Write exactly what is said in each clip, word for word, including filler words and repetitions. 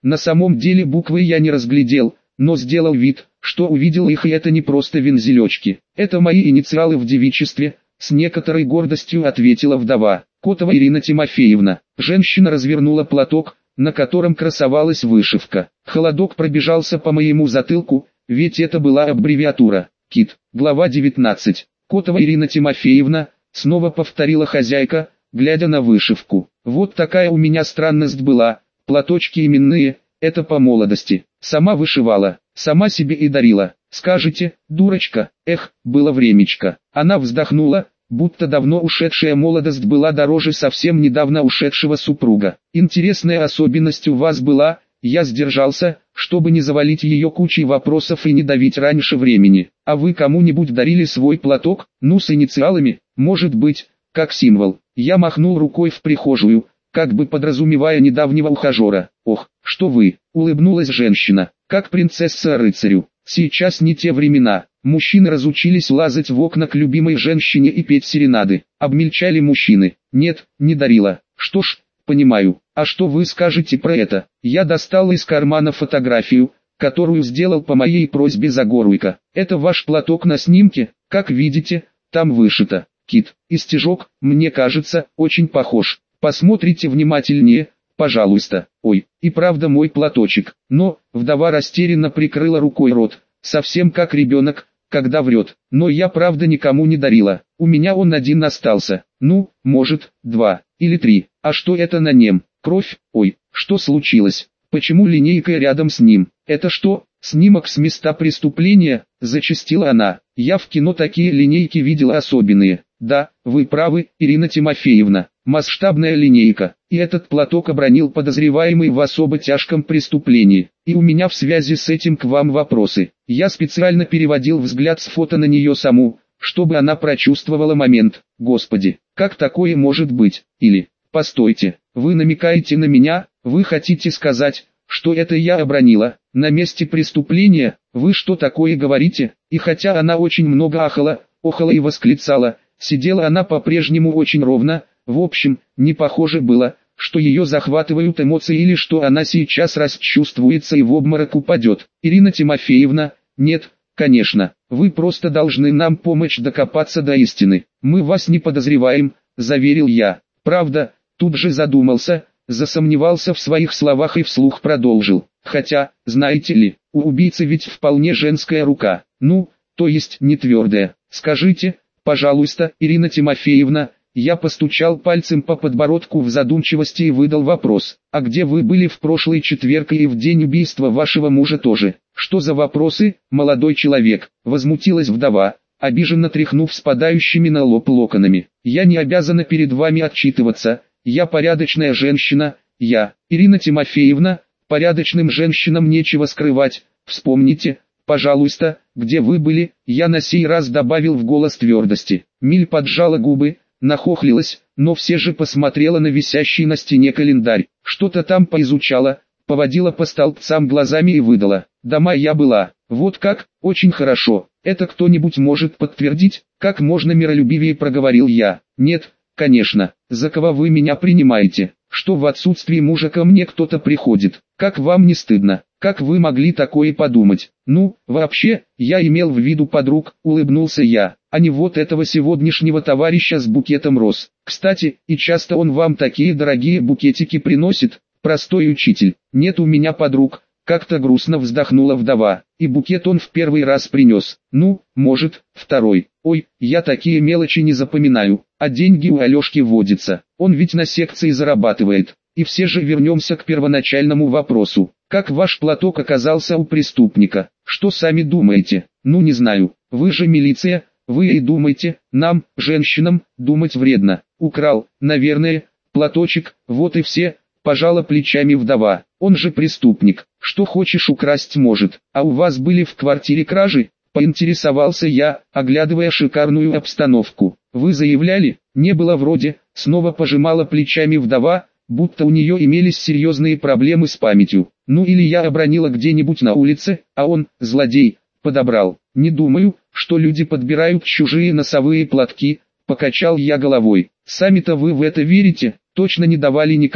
На самом деле буквы я не разглядел, но сделал вид, что увидел их, и это не просто вензелечки. Это мои инициалы в девичестве, с некоторой гордостью ответила вдова. Котова Ирина Тимофеевна. Женщина развернула платок, на котором красовалась вышивка. Холодок пробежался по моему затылку, ведь это была аббревиатура. КИТ. Глава девятнадцать. Котова Ирина Тимофеевна, снова повторила хозяйка, глядя на вышивку. Вот такая у меня странность была. Платочки именные, это по молодости. Сама вышивала, сама себе и дарила. Скажете, дурочка, эх, было времечко. Она вздохнула, будто давно ушедшая молодость была дороже совсем недавно ушедшего супруга. Интересная особенность у вас была, я сдержался, чтобы не завалить ее кучей вопросов и не давить раньше времени. А вы кому-нибудь дарили свой платок, ну с инициалами, может быть, как символ? Я махнул рукой в прихожую, как бы подразумевая недавнего ухажера. Ох, что вы, улыбнулась женщина, как принцесса рыцарю. Сейчас не те времена. Мужчины разучились лазать в окна к любимой женщине и петь серенады. Обмельчали мужчины. Нет, не дарила. Что ж, понимаю. А что вы скажете про это? Я достал из кармана фотографию, которую сделал по моей просьбе Загоруйко. Это ваш платок на снимке, как видите, там вышито. КИТ. И стежок, мне кажется, очень похож. Посмотрите внимательнее, пожалуйста. Ой, и правда мой платочек. Но, вдова растерянно прикрыла рукой рот, совсем как ребенок, когда врет. Но я правда никому не дарила. У меня он один остался. Ну, может, два, или три. А что это на нем? Кровь? Ой, что случилось? Почему линейка рядом с ним? Это что, снимок с места преступления? Зачастила она. Я в кино такие линейки видела особенные. Да, вы правы, Ирина Тимофеевна. Масштабная линейка. И этот платок обронил подозреваемый в особо тяжком преступлении. И у меня в связи с этим к вам вопросы. Я специально переводил взгляд с фото на нее саму, чтобы она прочувствовала момент. Господи, как такое может быть? Или, постойте, вы намекаете на меня, вы хотите сказать, что это я обронила, на месте преступления, вы что такое говорите? И хотя она очень много ахала, охала и восклицала, сидела она по-прежнему очень ровно. В общем, не похоже было, что ее захватывают эмоции или что она сейчас расчувствуется и в обморок упадет. Ирина Тимофеевна, нет, конечно, вы просто должны нам помочь докопаться до истины. Мы вас не подозреваем, заверил я. Правда, тут же задумался, засомневался в своих словах и вслух продолжил. Хотя, знаете ли, у убийцы ведь вполне женская рука. Ну, то есть не твердая. Скажите, пожалуйста, Ирина Тимофеевна. Я постучал пальцем по подбородку в задумчивости и выдал вопрос. А где вы были в прошлый четверг и в день убийства вашего мужа тоже? Что за вопросы, молодой человек? Возмутилась вдова, обиженно тряхнув спадающими на лоб локонами. Я не обязана перед вами отчитываться. Я порядочная женщина. Я, Ирина Тимофеевна, порядочным женщинам нечего скрывать. Вспомните, пожалуйста, где вы были? Я на сей раз добавил в голос твердости. Миль поджала губы, нахохлилась, но все же посмотрела на висящий на стене календарь, что-то там поизучала, поводила по столбцам глазами и выдала. Дома я была. Вот как? Очень хорошо. Это кто-нибудь может подтвердить? Как можно миролюбивее проговорил я. Нет, конечно. За кого вы меня принимаете? Что в отсутствии мужа ко мне кто-то приходит? Как вам не стыдно? Как вы могли такое подумать? Ну, вообще, я имел в виду подруг, улыбнулся я, а не вот этого сегодняшнего товарища с букетом роз. Кстати, и часто он вам такие дорогие букетики приносит? Простой учитель. Нет у меня подруг, как-то грустно вздохнула вдова, и букет он в первый раз принес. Ну, может, второй. Ой, я такие мелочи не запоминаю, а деньги у Алешки водятся. Он ведь на секции зарабатывает. И все же вернемся к первоначальному вопросу. Как ваш платок оказался у преступника? Что сами думаете? Ну не знаю, вы же милиция, вы и думаете, нам, женщинам, думать вредно. Украл, наверное, платочек, вот и все, пожала плечами вдова. Он же преступник, что хочешь украсть может. А у вас были в квартире кражи? Поинтересовался я, оглядывая шикарную обстановку. Вы заявляли? Не было вроде, снова пожимала плечами вдова, будто у нее имелись серьезные проблемы с памятью. Ну или я обронила где-нибудь на улице, а он, злодей, подобрал. Не думаю, что люди подбирают чужие носовые платки, покачал я головой. Сами-то вы в это верите? Точно не давали никому?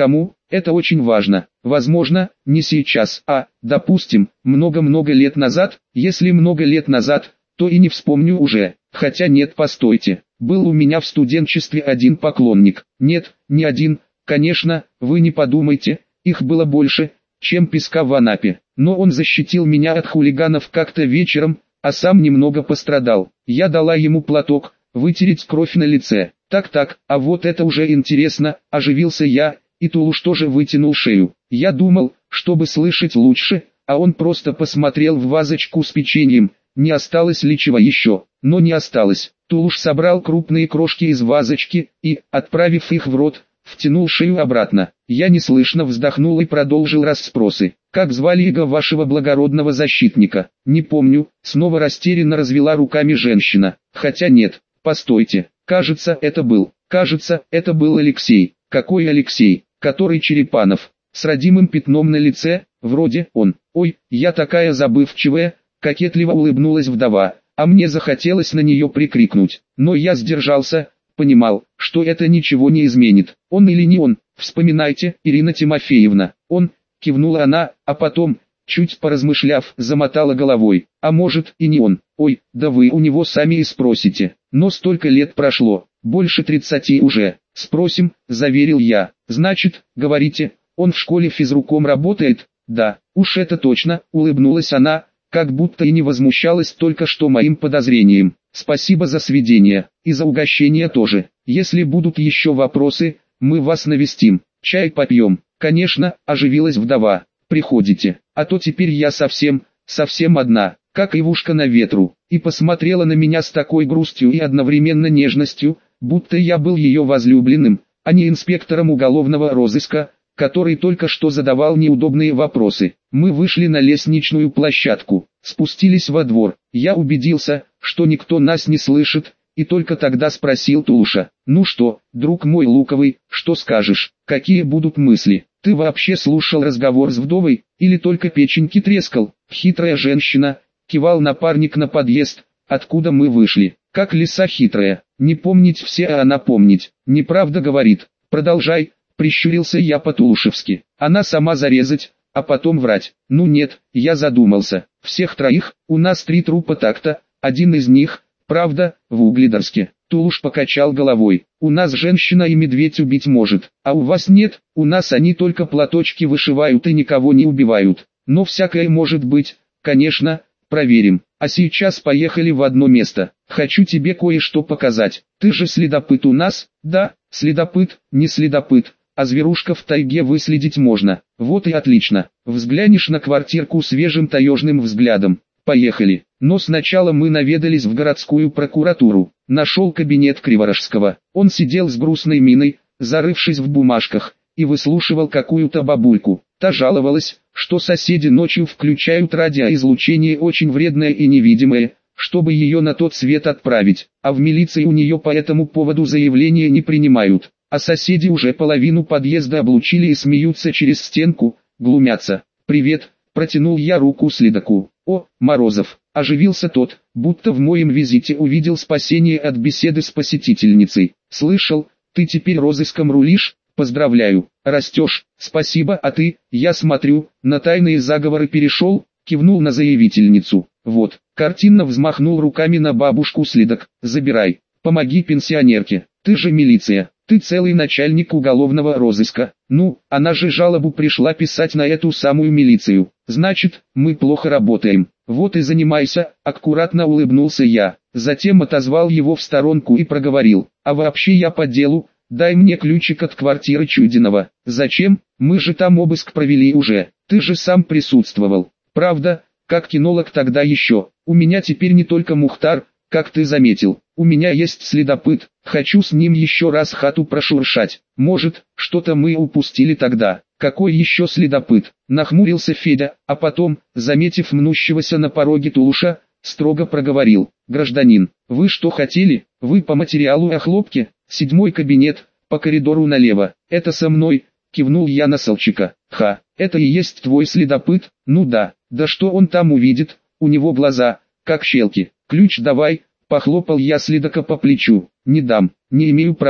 Это очень важно. Возможно, не сейчас, а, допустим, много-много лет назад. Если много лет назад, то и не вспомню уже. Хотя нет, постойте. Был у меня в студенчестве один поклонник. Нет, не один, конечно, вы не подумайте, их было больше, чем песка в Анапе. Но он защитил меня от хулиганов как-то вечером, а сам немного пострадал. Я дала ему платок, вытереть кровь на лице. Так-так, а вот это уже интересно, оживился я, и Тулуш тоже вытянул шею. Я думал, чтобы слышать лучше, а он просто посмотрел в вазочку с печеньем, не осталось ли чего еще, но не осталось. Тулуш собрал крупные крошки из вазочки и, отправив их в рот, втянул шею обратно. Я неслышно вздохнул и продолжил расспросы. «Как звали его вашего благородного защитника?» «Не помню», снова растерянно развела руками женщина. «Хотя нет, постойте, кажется, это был, кажется, это был Алексей». «Какой Алексей? Который Черепанов, с родимым пятном на лице, вроде он». «Ой, я такая забывчивая», кокетливо улыбнулась вдова, а мне захотелось на нее прикрикнуть. Но я сдержался, понимал, что это ничего не изменит. «Он или не он, вспоминайте, Ирина Тимофеевна». «Он», кивнула она, а потом, чуть поразмышляв, замотала головой. «А может и не он. Ой, да вы у него сами и спросите. Но столько лет прошло, больше тридцати уже». «Спросим», заверил я. «Значит, говорите, он в школе физруком работает?» «Да, уж это точно», улыбнулась она, как будто и не возмущалась только что моим подозрением. «Спасибо за сведения, и за угощение тоже. Если будут еще вопросы, мы вас навестим, чай попьем». «Конечно», оживилась вдова. «Приходите, а то теперь я совсем, совсем одна, как ивушка на ветру». И посмотрела на меня с такой грустью и одновременно нежностью, будто я был ее возлюбленным, а не инспектором уголовного розыска, который только что задавал неудобные вопросы. Мы вышли на лестничную площадку, спустились во двор. Я убедился, что никто нас не слышит, и только тогда спросил Тулуша: «Ну что, друг мой луковый, что скажешь, какие будут мысли? Ты вообще слушал разговор с вдовой, или только печеньки трескал?» «Хитрая женщина», кивал напарник на подъезд, откуда мы вышли. «Как лиса хитрая, не помнить все, а она помнить, неправда говорит». «Продолжай», прищурился я по-тулушевски. «Она сама зарезать, а потом врать». «Ну нет, я задумался. Всех троих, у нас три трупа так-то, один из них, правда, в Угледорске». Тулуш покачал головой. «У нас женщина и медведь убить может, а у вас нет, у нас они только платочки вышивают и никого не убивают. Но всякое может быть, конечно, проверим. А сейчас поехали в одно место. Хочу тебе кое-что показать. Ты же следопыт у нас?» «Да, следопыт, не следопыт, а зверушка в тайге выследить можно». «Вот и отлично. Взглянешь на квартирку свежим таежным взглядом. Поехали». Но сначала мы наведались в городскую прокуратуру. Нашел кабинет Криворожского. Он сидел с грустной миной, зарывшись в бумажках, и выслушивал какую-то бабульку. Та жаловалась, что соседи ночью включают радиоизлучение очень вредное и невидимое, чтобы ее на тот свет отправить, а в милиции у нее по этому поводу заявления не принимают. А соседи уже половину подъезда облучили и смеются через стенку, глумятся. «Привет», протянул я руку следаку. «О, Морозов», оживился тот, будто в моем визите увидел спасение от беседы с посетительницей. «Слышал, ты теперь розыском рулишь? Поздравляю, растешь». «Спасибо, а ты, я смотрю, на тайные заговоры перешел», кивнул на заявительницу. «Вот», картинно взмахнул руками на бабушку следак. «Забирай, помоги пенсионерке, ты же милиция, ты целый начальник уголовного розыска». «Ну, она же жалобу пришла писать на эту самую милицию. Значит, мы плохо работаем. Вот и занимайся», аккуратно улыбнулся я. Затем отозвал его в сторонку и проговорил: «А вообще я по делу, дай мне ключик от квартиры Чудинова». «Зачем? Мы же там обыск провели уже, ты же сам присутствовал». «Правда, как кинолог тогда еще. У меня теперь не только Мухтар, как ты заметил. У меня есть следопыт, хочу с ним еще раз хату прошуршать. Может, что-то мы упустили тогда». «Какой еще следопыт?» нахмурился Федя, а потом, заметив мнущегося на пороге Тулуша, строго проговорил: «Гражданин, вы что хотели? Вы по материалу о хлопке? Седьмой кабинет, по коридору налево. Это со мной», кивнул я на Салчика. «Ха, это и есть твой следопыт? Ну да, да что он там увидит, у него глаза, как щелки. Ключ давай», похлопал я следака по плечу. «Не дам, не имею права».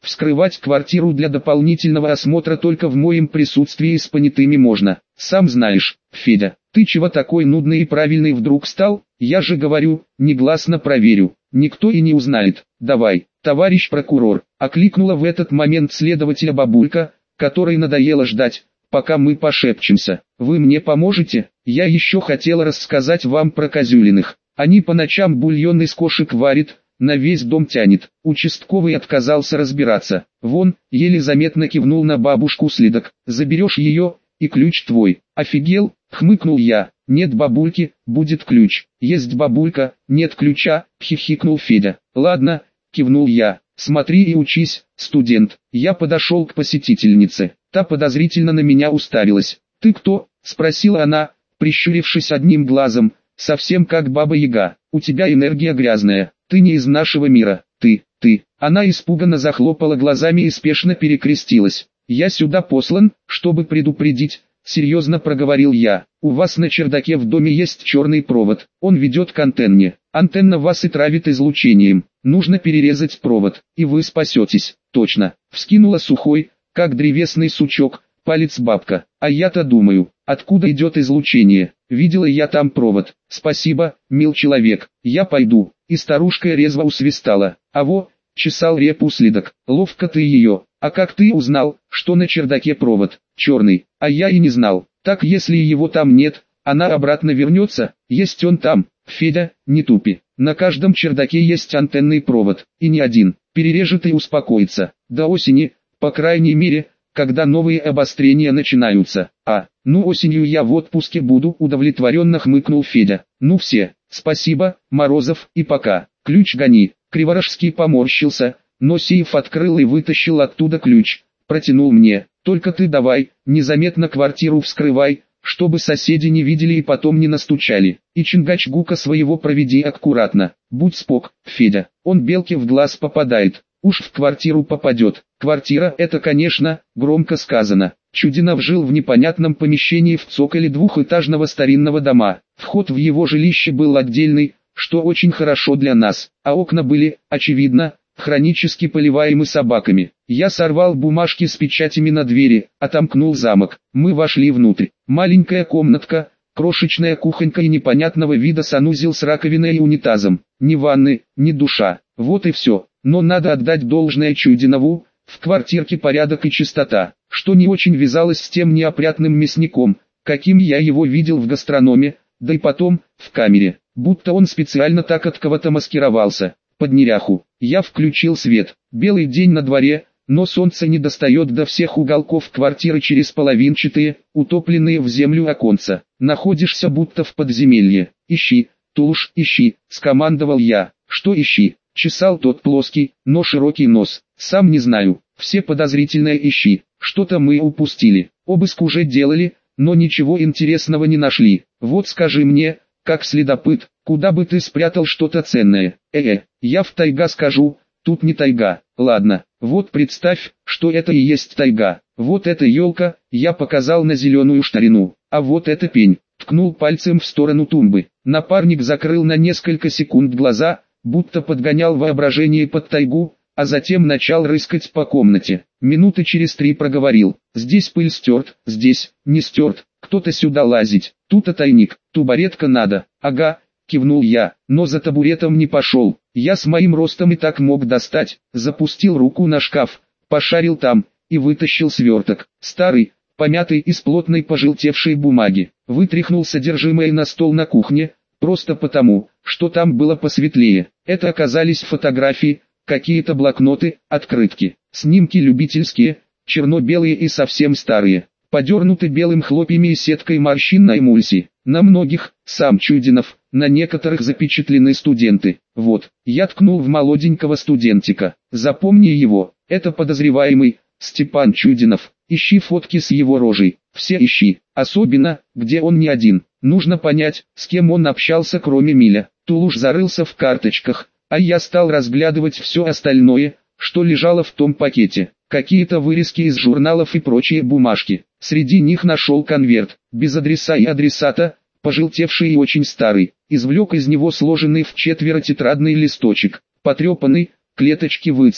Вскрывать квартиру для дополнительного осмотра только в моем присутствии с понятыми можно. Сам знаешь, Федя, ты чего такой нудный и правильный вдруг стал? Я же говорю, негласно проверю. Никто и не узнает. Давай, товарищ прокурор, окликнула в этот момент следователя бабулька, которой надоело ждать, пока мы пошепчемся. Вы мне поможете? Я еще хотела рассказать вам про Козюлиных. Они по ночам бульон из кошек варят, на весь дом тянет. Участковый отказался разбираться. Вон, еле заметно кивнул на бабушку следак. Заберешь ее, и ключ твой. Офигел? Хмыкнул я. Нет бабульки, будет ключ. Есть бабулька, нет ключа, хихикнул Федя. Ладно, кивнул я. Смотри и учись, студент. Я подошел к посетительнице. Та подозрительно на меня уставилась. Ты кто? Спросила она, прищурившись одним глазом, совсем как Баба-Яга. У тебя энергия грязная. Ты не из нашего мира, ты, ты. Она испуганно захлопала глазами и спешно перекрестилась. Я сюда послан, чтобы предупредить, серьезно проговорил я. У вас на чердаке в доме есть черный провод, он ведет к антенне. Антенна вас и травит излучением. Нужно перерезать провод, и вы спасетесь. Точно. Вскинула сухой, как древесный сучок, палец бабка. А я-то думаю, откуда идет излучение? Видела я там провод. Спасибо, мил человек, я пойду. И старушка резво усвистала. А во, чесал репу следак. Ловко ты ее. А как ты узнал, что на чердаке провод черный? А я и не знал. Так если его там нет, она обратно вернется. Есть он там. Федя, не тупи. На каждом чердаке есть антенный провод. И не один. Перережет и успокоится. До осени, по крайней мере, когда новые обострения начинаются. А, ну осенью я в отпуске буду, удовлетворенно хмыкнул Федя. Ну все, спасибо, Морозов, и пока. Ключ гони. Криворожский поморщился, но сейф открыл и вытащил оттуда ключ. Протянул мне. Только ты давай, незаметно квартиру вскрывай, чтобы соседи не видели и потом не настучали. И Чингачгука своего проведи аккуратно. Будь спок, Федя, он белке в глаз попадает. Уж в квартиру попадет. Квартира — это, конечно, громко сказано. Чудинов жил в непонятном помещении в цоколе двухэтажного старинного дома. Вход в его жилище был отдельный, что очень хорошо для нас, а окна были, очевидно, хронически поливаемы собаками. Я сорвал бумажки с печатями на двери, отомкнул замок. Мы вошли внутрь. Маленькая комнатка, крошечная кухонька и непонятного вида санузел с раковиной и унитазом. Ни ванны, ни душа. Вот и все. Но надо отдать должное Чудинову, в квартирке порядок и чистота, что не очень вязалось с тем неопрятным мясником, каким я его видел в гастрономе, да и потом, в камере, будто он специально так от кого-то маскировался. Под неряху. Я включил свет. Белый день на дворе, но солнце не достает до всех уголков квартиры через половинчатые, утопленные в землю оконца. Находишься будто в подземелье. Ищи, Тулуш, ищи, скомандовал я. Что ищи? Чесал тот плоский, но широкий нос. Сам не знаю. Все подозрительное ищи. Что-то мы упустили. Обыск уже делали, но ничего интересного не нашли. Вот скажи мне, как следопыт, куда бы ты спрятал что-то ценное? Э-э, я в тайга скажу, тут не тайга. Ладно, вот представь, что это и есть тайга. Вот эта елка, я показал на зеленую штарину. А вот это пень, ткнул пальцем в сторону тумбы. Напарник закрыл на несколько секунд глаза, будто подгонял воображение под тайгу, а затем начал рыскать по комнате. Минуты через три проговорил. Здесь пыль стерт, здесь, не стерт, кто-то сюда лазить. Тут-то тайник, табуретка надо. Ага, кивнул я, но за табуретом не пошел. Я с моим ростом и так мог достать. Запустил руку на шкаф, пошарил там, и вытащил сверток. Старый, помятый из плотной пожелтевшей бумаги. Вытряхнул содержимое на стол на кухне, просто потому, что там было посветлее. Это оказались фотографии, какие-то блокноты, открытки, снимки любительские, черно-белые и совсем старые, подернуты белым хлопьями и сеткой морщин на эмульсии. На многих, сам Чудинов, на некоторых запечатлены студенты. Вот, я ткнул в молоденького студентика. Запомни его, это подозреваемый, Степан Чудинов. Ищи фотки с его рожей, все ищи, особенно, где он не один. Нужно понять, с кем он общался кроме Миля. Тулуш зарылся в карточках, а я стал разглядывать все остальное, что лежало в том пакете. Какие-то вырезки из журналов и прочие бумажки. Среди них нашел конверт, без адреса и адресата, пожелтевший и очень старый. Извлек из него сложенный в четверо тетрадный листочек, потрепанный, клеточки выцвели.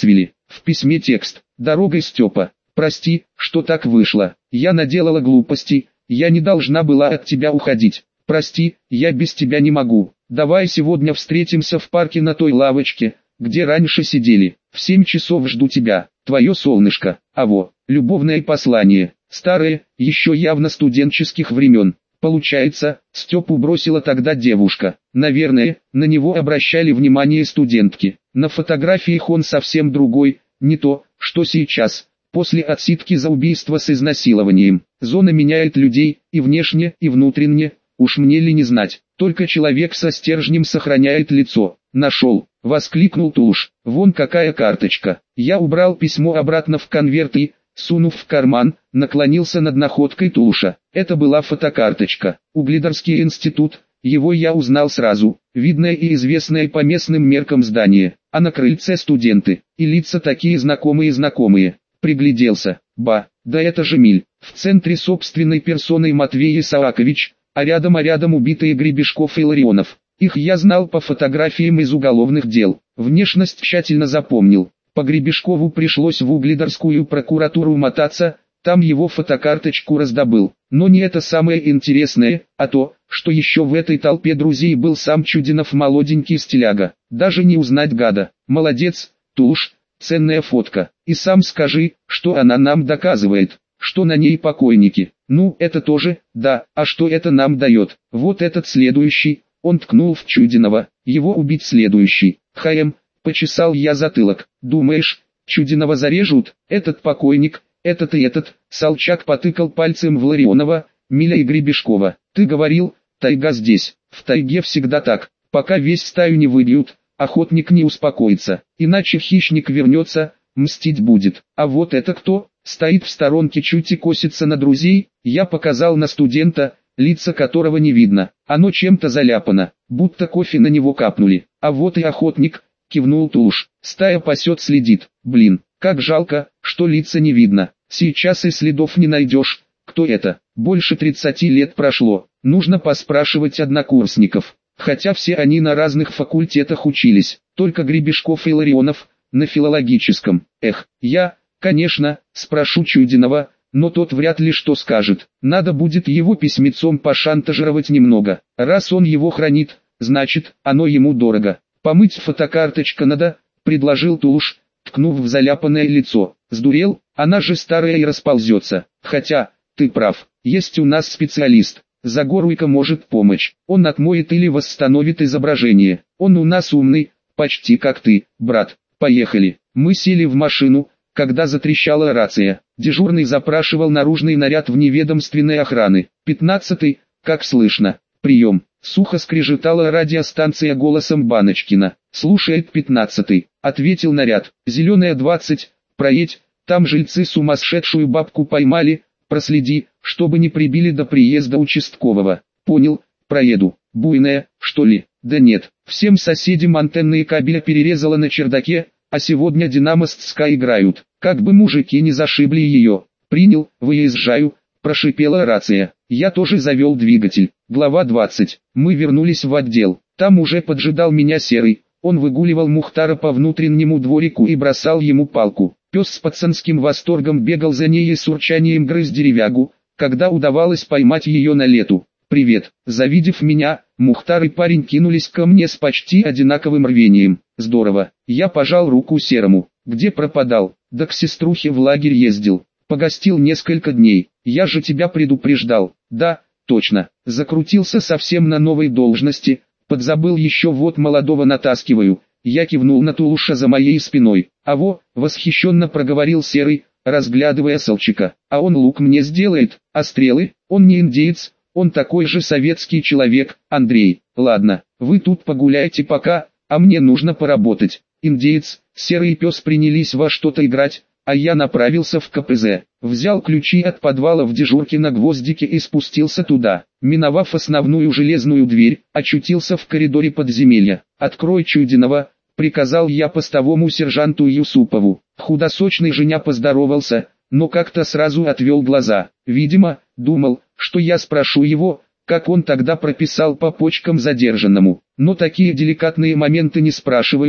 В письме текст: «Дорогой, Степа. Прости, что так вышло. Я наделала глупостей, я не должна была от тебя уходить. Прости, я без тебя не могу. Давай сегодня встретимся в парке на той лавочке, где раньше сидели. В семь часов жду тебя, твое солнышко». А во, любовное послание, старое, еще явно студенческих времен. Получается, Степу бросила тогда девушка. Наверное, на него обращали внимание студентки. На фотографиях он совсем другой, не то, что сейчас. После отсидки за убийство с изнасилованием. Зона меняет людей, и внешне, и внутренне, уж мне ли не знать. Только человек со стержнем сохраняет лицо. «Нашел!» — воскликнул Тулуш. «Вон какая карточка!» Я убрал письмо обратно в конверт и, сунув в карман, наклонился над находкой Тулуша. Это была фотокарточка. Угледорский институт, его я узнал сразу. Видное и известное по местным меркам здание. А на крыльце студенты. И лица такие знакомые-знакомые. Пригляделся. Ба, да это же Миль. В центре собственной персоной Матвей Исаакович, а рядом а рядом убитые Гребешков и Ларионов. Их я знал по фотографиям из уголовных дел. Внешность тщательно запомнил. По Гребешкову пришлось в Угледорскую прокуратуру мотаться, там его фотокарточку раздобыл. Но не это самое интересное, а то, что еще в этой толпе друзей был сам Чудинов, молоденький стиляга. Даже не узнать гада. Молодец, Тулуш, ценная фотка. И сам скажи, что она нам доказывает, что на ней покойники. Ну, это тоже, да, а что это нам дает? Вот этот следующий, он ткнул в Чудинова, его убить следующий. Хаем, почесал я затылок. Думаешь, Чудинова зарежут? Этот покойник, этот и этот. Салчак потыкал пальцем в Ларионова, Миля и Гребешкова. Ты говорил, тайга здесь. В тайге всегда так. Пока весь стаю не выбьют, охотник не успокоится. Иначе хищник вернется, мстить будет. А вот это кто? Стоит в сторонке, чуть и косится на друзей. Я показал на студента, лица которого не видно. Оно чем-то заляпано, будто кофе на него капнули. А вот и охотник, кивнул Тулуш. Стая пасет, следит. Блин, как жалко, что лица не видно. Сейчас и следов не найдешь. Кто это? Больше тридцати лет прошло. Нужно поспрашивать однокурсников. Хотя все они на разных факультетах учились. Только Гребешков и Ларионов на филологическом. Эх, я, конечно, спрошу Чудинова, но тот вряд ли что скажет. Надо будет его письмецом пошантажировать немного. Раз он его хранит, значит, оно ему дорого. Помыть фотокарточка надо, предложил Тулуш, ткнув в заляпанное лицо. Сдурел, она же старая и расползется. Хотя, ты прав, есть у нас специалист. Загоруйка может помочь. Он отмоет или восстановит изображение. Он у нас умный, почти как ты, брат. Поехали. Мы сели в машину, когда затрещала рация. Дежурный запрашивал наружный наряд вневедомственной охраны. Пятнадцатый, как слышно. Прием. Сухо скрежетала радиостанция голосом Баночкина. «Слушает пятнадцатый», — ответил наряд. «Зеленая двадцать, проедь, там жильцы сумасшедшую бабку поймали, проследи, чтобы не прибили до приезда участкового». «Понял, проеду». «Буйная, что ли?» «Да нет, всем соседям антенные кабеля перерезала на чердаке, а сегодня Динамо с ЦСКА играют. Как бы мужики не зашибли ее». «Принял, выезжаю», — прошипела рация. Я тоже завел двигатель. Глава двадцать. Мы вернулись в отдел. Там уже поджидал меня Серый. Он выгуливал Мухтара по внутреннему дворику и бросал ему палку. Пес с пацанским восторгом бегал за ней и с урчанием грыз деревягу, когда удавалось поймать ее на лету. «Привет!» Завидев меня, Мухтар и парень кинулись ко мне с почти одинаковым рвением. «Здорово!» Я пожал руку Серому. «Где пропадал?» «Да к сеструхе в лагерь ездил. Погостил несколько дней. Я же тебя предупреждал». «Да, точно. Закрутился совсем на новой должности. Подзабыл еще, вот молодого натаскиваю». Я кивнул на Тулуша за моей спиной. «А во!» — восхищенно проговорил Серый, разглядывая Салчика. «А он лук мне сделает, а стрелы? Он не индеец, он такой же советский человек, Андрей. Ладно, вы тут погуляйте пока, а мне нужно поработать». Индеец, Серый и пес принялись во что-то играть, а я направился в ка пэ зэ, взял ключи от подвала в дежурке на гвоздике и спустился туда. Миновав основную железную дверь, очутился в коридоре подземелья. «Открой, Чудинова», — приказал я постовому сержанту Юсупову. Худосочный Женя поздоровался, но как-то сразу отвел глаза. Видимо, думал, что я спрошу его, как он тогда прописал по почкам задержанному. Но такие деликатные моменты не спрашивают,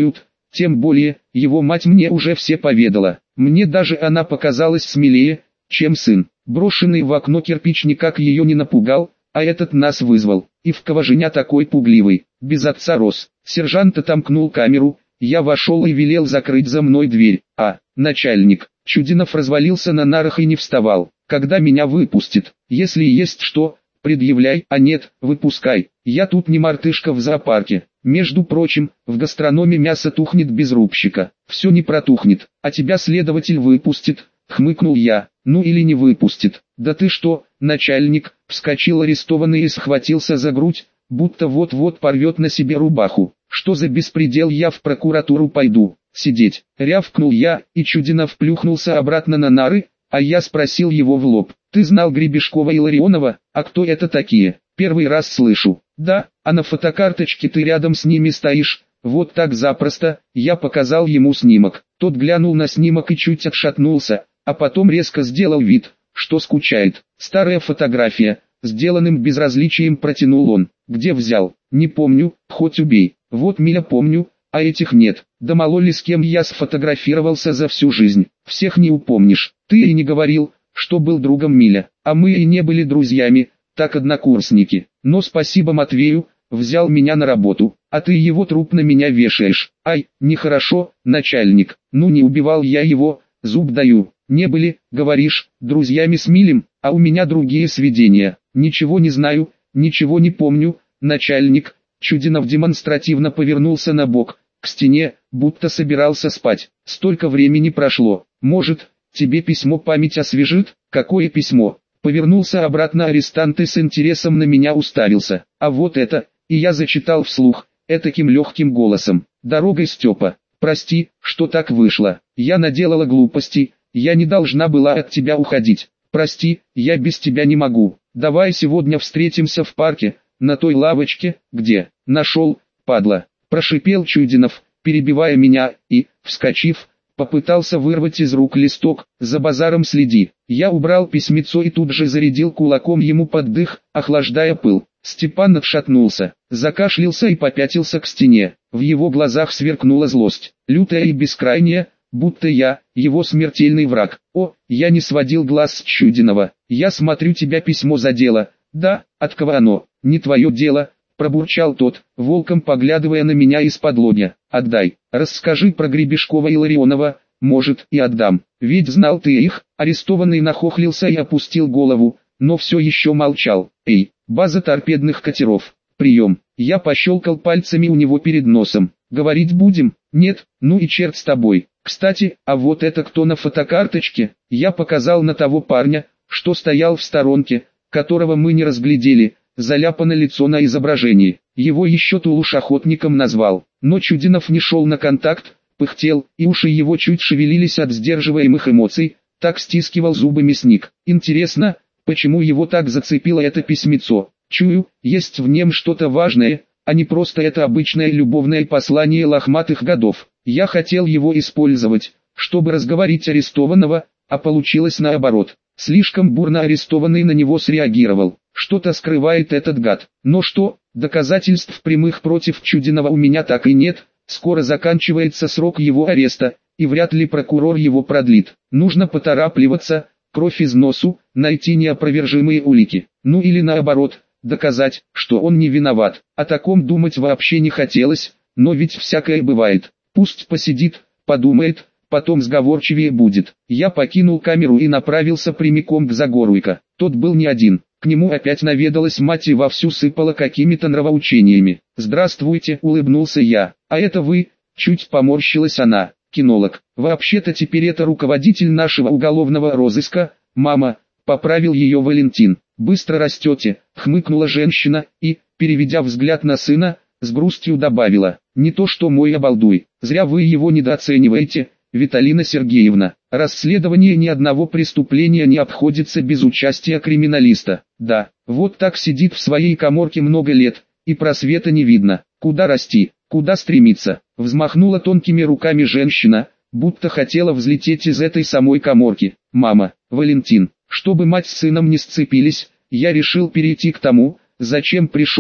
Тем более, его мать мне уже все поведала. Мне даже она показалась смелее, чем сын. Брошенный в окно кирпич никак ее не напугал, а этот нас вызвал. И в Коважиня такой пугливый, без отца рос. Сержант отомкнул камеру, я вошел и велел закрыть за мной дверь. А, начальник, Чудинов развалился на нарах и не вставал. Когда меня выпустит? Если есть что, предъявляй, а нет, выпускай. Я тут не мартышка в зоопарке. Между прочим, в гастрономе мясо тухнет без рубщика. Все не протухнет, а тебя следователь выпустит, хмыкнул я. Ну или не выпустит. Да ты что, начальник, вскочил арестованный и схватился за грудь, будто вот-вот порвет на себе рубаху. Что за беспредел, я в прокуратуру пойду, сидеть. Рявкнул я, и Чудинов плюхнулся обратно на нары, а я спросил его в лоб. Ты знал Гребешкова и Ларионова, а кто это такие? Первый раз слышу. Да, а на фотокарточке ты рядом с ними стоишь, вот так запросто. Я показал ему снимок. Тот глянул на снимок и чуть отшатнулся, а потом резко сделал вид, что скучает. Старая фотография, сделанным безразличием протянул он. Где взял? Не помню, хоть убей. Вот Миля помню, а этих нет. Да мало ли с кем я сфотографировался за всю жизнь. Всех не упомнишь. Ты и не говорил, что был другом Миля, а мы и не были друзьями, так однокурсники. Но спасибо Матвею, взял меня на работу, а ты его труп на меня вешаешь. Ай, нехорошо, начальник. Ну не убивал я его, зуб даю. Не были, говоришь, друзьями с Милем, а у меня другие сведения. Ничего не знаю, ничего не помню, начальник. Чудинов демонстративно повернулся на бок, к стене, будто собирался спать. Столько времени прошло. Может, тебе письмо память освежит? Какое письмо? Повернулся обратно арестант и с интересом на меня уставился. А вот это, и я зачитал вслух, этаким легким голосом. Дорогой Степа. Прости, что так вышло. Я наделала глупостей, я не должна была от тебя уходить. Прости, я без тебя не могу. Давай сегодня встретимся в парке, на той лавочке, где нашел, падла. Прошипел Чудинов, перебивая меня, и, вскочив, попытался вырвать из рук листок. За базаром следи. Я убрал письмецо и тут же зарядил кулаком ему под дых, охлаждая пыл. Степан отшатнулся, закашлялся и попятился к стене. В его глазах сверкнула злость, лютая и бескрайняя, будто я, его смертельный враг. О, я не сводил глаз с Чудинова. Я смотрю, тебя письмо задело. Да, от кого оно? Не твое дело, пробурчал тот, волком поглядывая на меня из-под лобья. Отдай, расскажи про Гребешкова и Ларионова, может и отдам. Ведь знал ты их. Арестованный нахохлился и опустил голову, но все еще молчал. Эй, база торпедных катеров, прием. Я пощелкал пальцами у него перед носом. Говорить будем? Нет, ну и черт с тобой. Кстати, а вот это кто на фотокарточке? Я показал на того парня, что стоял в сторонке, которого мы не разглядели. Заляпано лицо на изображении. Его еще Тулуш охотником назвал. Но Чудинов не шел на контакт, пыхтел, и уши его чуть шевелились от сдерживаемых эмоций, так стискивал зубы мясник. Интересно, почему его так зацепило это письмецо? Чую, есть в нем что-то важное, а не просто это обычное любовное послание лохматых годов. Я хотел его использовать, чтобы разговорить арестованного, а получилось наоборот. Слишком бурно арестованный на него среагировал. Что-то скрывает этот гад. Но что, доказательств прямых против Чудинова у меня так и нет. Скоро заканчивается срок его ареста, и вряд ли прокурор его продлит. Нужно поторапливаться, кровь из носу, найти неопровержимые улики. Ну или наоборот, доказать, что он не виноват. О таком думать вообще не хотелось, но ведь всякое бывает. Пусть посидит, подумает, потом сговорчивее будет. Я покинул камеру и направился прямиком к Загоруйко. Тот был не один. К нему опять наведалась мать и вовсю сыпала какими-то нравоучениями. «Здравствуйте», — улыбнулся я. «А это вы?» — чуть поморщилась она. «Кинолог. Вообще-то теперь это руководитель нашего уголовного розыска, мама», — поправил ее Валентин. «Быстро растете», — хмыкнула женщина и, переведя взгляд на сына, с грустью добавила. «Не то что мой обалдуй. Зря вы его недооцениваете, Виталина Сергеевна. Расследование ни одного преступления не обходится без участия криминалиста. Да, вот так сидит в своей каморке много лет, и просвета не видно. Куда расти, куда стремиться?» Взмахнула тонкими руками женщина, будто хотела взлететь из этой самой каморки. «Мама, Валентин, чтобы мать с сыном не сцепились, я решил перейти к тому, зачем пришел,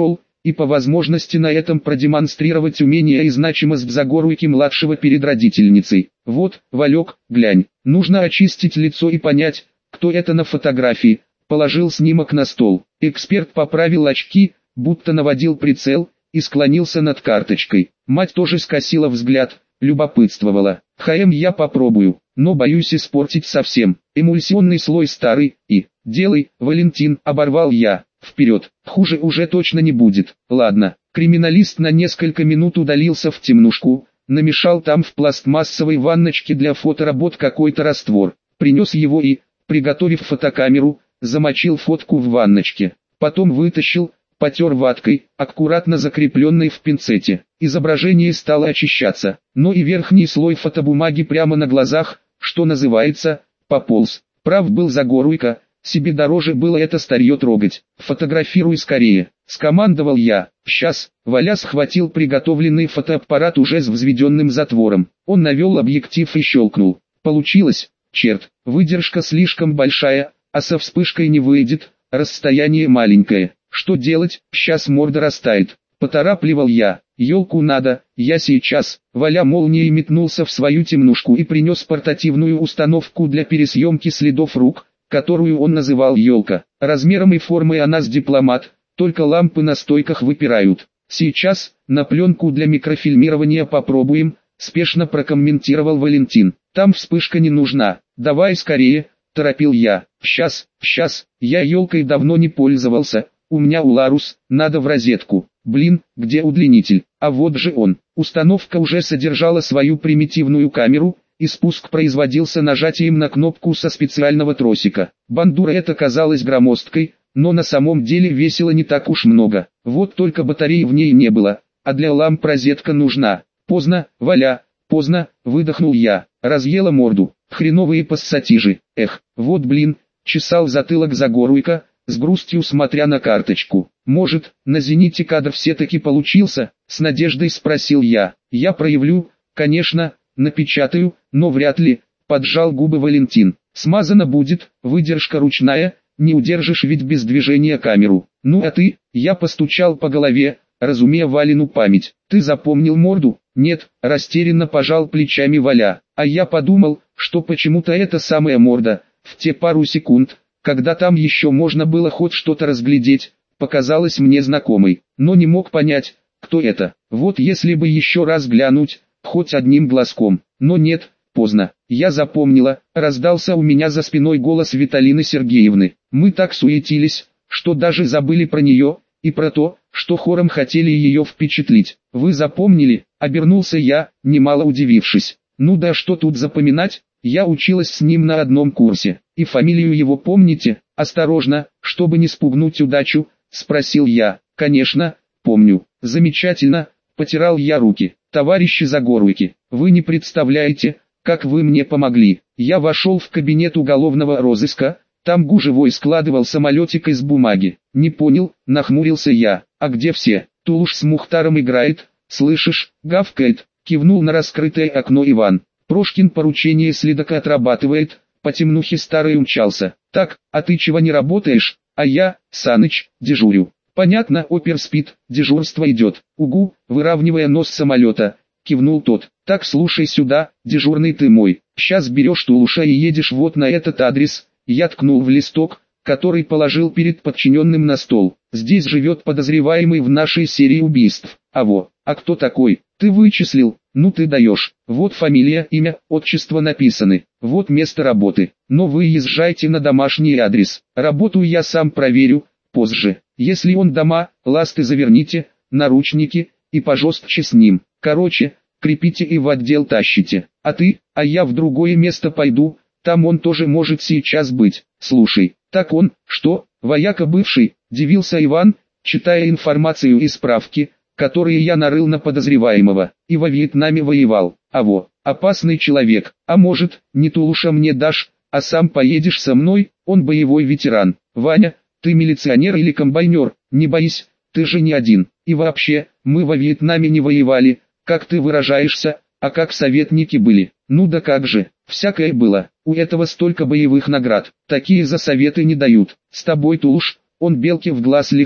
и по возможности на этом продемонстрировать умение и значимость Загоруйки младшего перед родительницей. Вот, Валек, глянь, нужно очистить лицо и понять, кто это на фотографии. Положил снимок на стол. Эксперт поправил очки, будто наводил прицел, и склонился над карточкой. Мать тоже скосила взгляд, любопытствовала. «Хм, я попробую, но боюсь испортить совсем. Эмульсионный слой старый, и...» «Делай, Валентин», — оборвал я. «Вперед, хуже уже точно не будет». Ладно. Криминалист на несколько минут удалился в темнушку, намешал там в пластмассовой ванночке для фоторабот какой-то раствор. Принес его и, приготовив фотокамеру, замочил фотку в ванночке. Потом вытащил, потер ваткой, аккуратно закрепленной в пинцете. Изображение стало очищаться, но и верхний слой фотобумаги прямо на глазах, что называется, пополз. Прав был Загоруйка, себе дороже было это старье трогать. «Фотографируй скорее», — скомандовал я. «Сейчас». Валя схватил приготовленный фотоаппарат уже с взведенным затвором. Он навел объектив и щелкнул. Получилось. Черт, выдержка слишком большая, а со вспышкой не выйдет, расстояние маленькое. Что делать, сейчас морда растает. Поторапливал я. Елку надо, я сейчас. Валя молнией метнулся в свою темнушку и принес портативную установку для пересъемки следов рук, которую он называл елка. Размером и формой она с дипломат, только лампы на стойках выпирают. Сейчас, на пленку для микрофильмирования попробуем, спешно прокомментировал Валентин. Там вспышка не нужна, давай скорее, торопил я. Сейчас, сейчас, я елкой давно не пользовался, у меня Уларус, надо в розетку. Блин, где удлинитель? А вот же он. Установка уже содержала свою примитивную камеру, и спуск производился нажатием на кнопку со специального тросика. Бандура эта казалась громоздкой, но на самом деле весила не так уж много. Вот только батареи в ней не было, а для ламп розетка нужна. Поздно, Валя, поздно, выдохнул я. Разъела морду. Хреновые пассатижи. Эх, вот блин, чесал затылок Загоруйка, с грустью смотря на карточку. «Может, на «Зените» кадр все-таки получился?» — с надеждой спросил я. «Я проявлю, конечно, напечатаю, но вряд ли», — поджал губы Валентин. «Смазано будет, выдержка ручная, не удержишь ведь без движения камеру. Ну а ты?» — я постучал по голове, разумея Валину память. «Ты запомнил морду?» «Нет», — растерянно пожал плечами Валя. А я подумал, что почему-то эта самая морда, в те пару секунд, когда там еще можно было хоть что-то разглядеть, показалась мне знакомой, но не мог понять, кто это. Вот если бы еще раз глянуть, хоть одним глазком, но нет, поздно. Я запомнила, раздался у меня за спиной голос Виталины Сергеевны. Мы так суетились, что даже забыли про нее, и про то, что хором хотели ее впечатлить. Вы запомнили? Обернулся я, немало удивившись. Ну да что тут запоминать? Я училась с ним на одном курсе, и фамилию его помните? Осторожно, чтобы не спугнуть удачу, спросил я. Конечно, помню. Замечательно, потирал я руки. Товарищи Загоруйки, вы не представляете, как вы мне помогли. Я вошел в кабинет уголовного розыска, там гужевой складывал самолетик из бумаги. Не понял, нахмурился я. А где все? Тулуш с Мухтаром играет, слышишь, гавкает, кивнул на раскрытое окно Иван. Прошкин поручение следака отрабатывает, по темнухе старый умчался. Так, а ты чего не работаешь? А я, Саныч, дежурю. Понятно, опер спит, дежурство идет. Угу, выравнивая нос самолета, кивнул тот. Так слушай сюда, дежурный ты мой. Сейчас берешь Тулуша и едешь вот на этот адрес. Я ткнул в листок, который положил перед подчиненным на стол. Здесь живет подозреваемый в нашей серии убийств. А во, а кто такой? Ты вычислил? Ну ты даешь. Вот фамилия, имя, отчество написаны. Вот место работы. Но вы езжайте на домашний адрес. Работу я сам проверю, позже. Если он дома, ласты заверните, наручники, и пожестче с ним. Короче, крепите и в отдел тащите. А ты? А я в другое место пойду, там он тоже может сейчас быть. Слушай, так он, что, вояка бывший, дивился Иван, читая информацию и справки, которые я нарыл на подозреваемого, и во Вьетнаме воевал. А во, опасный человек. А может, не Тулуша мне дашь, а сам поедешь со мной? Он боевой ветеран. Ваня, ты милиционер или комбайнер? Не боись, ты же не один. И вообще, мы во Вьетнаме не воевали, как ты выражаешься, а как советники были. Ну да как же, всякое было. У этого столько боевых наград, такие за советы не дают. С тобой, Тулуш, он белке в глаз легко.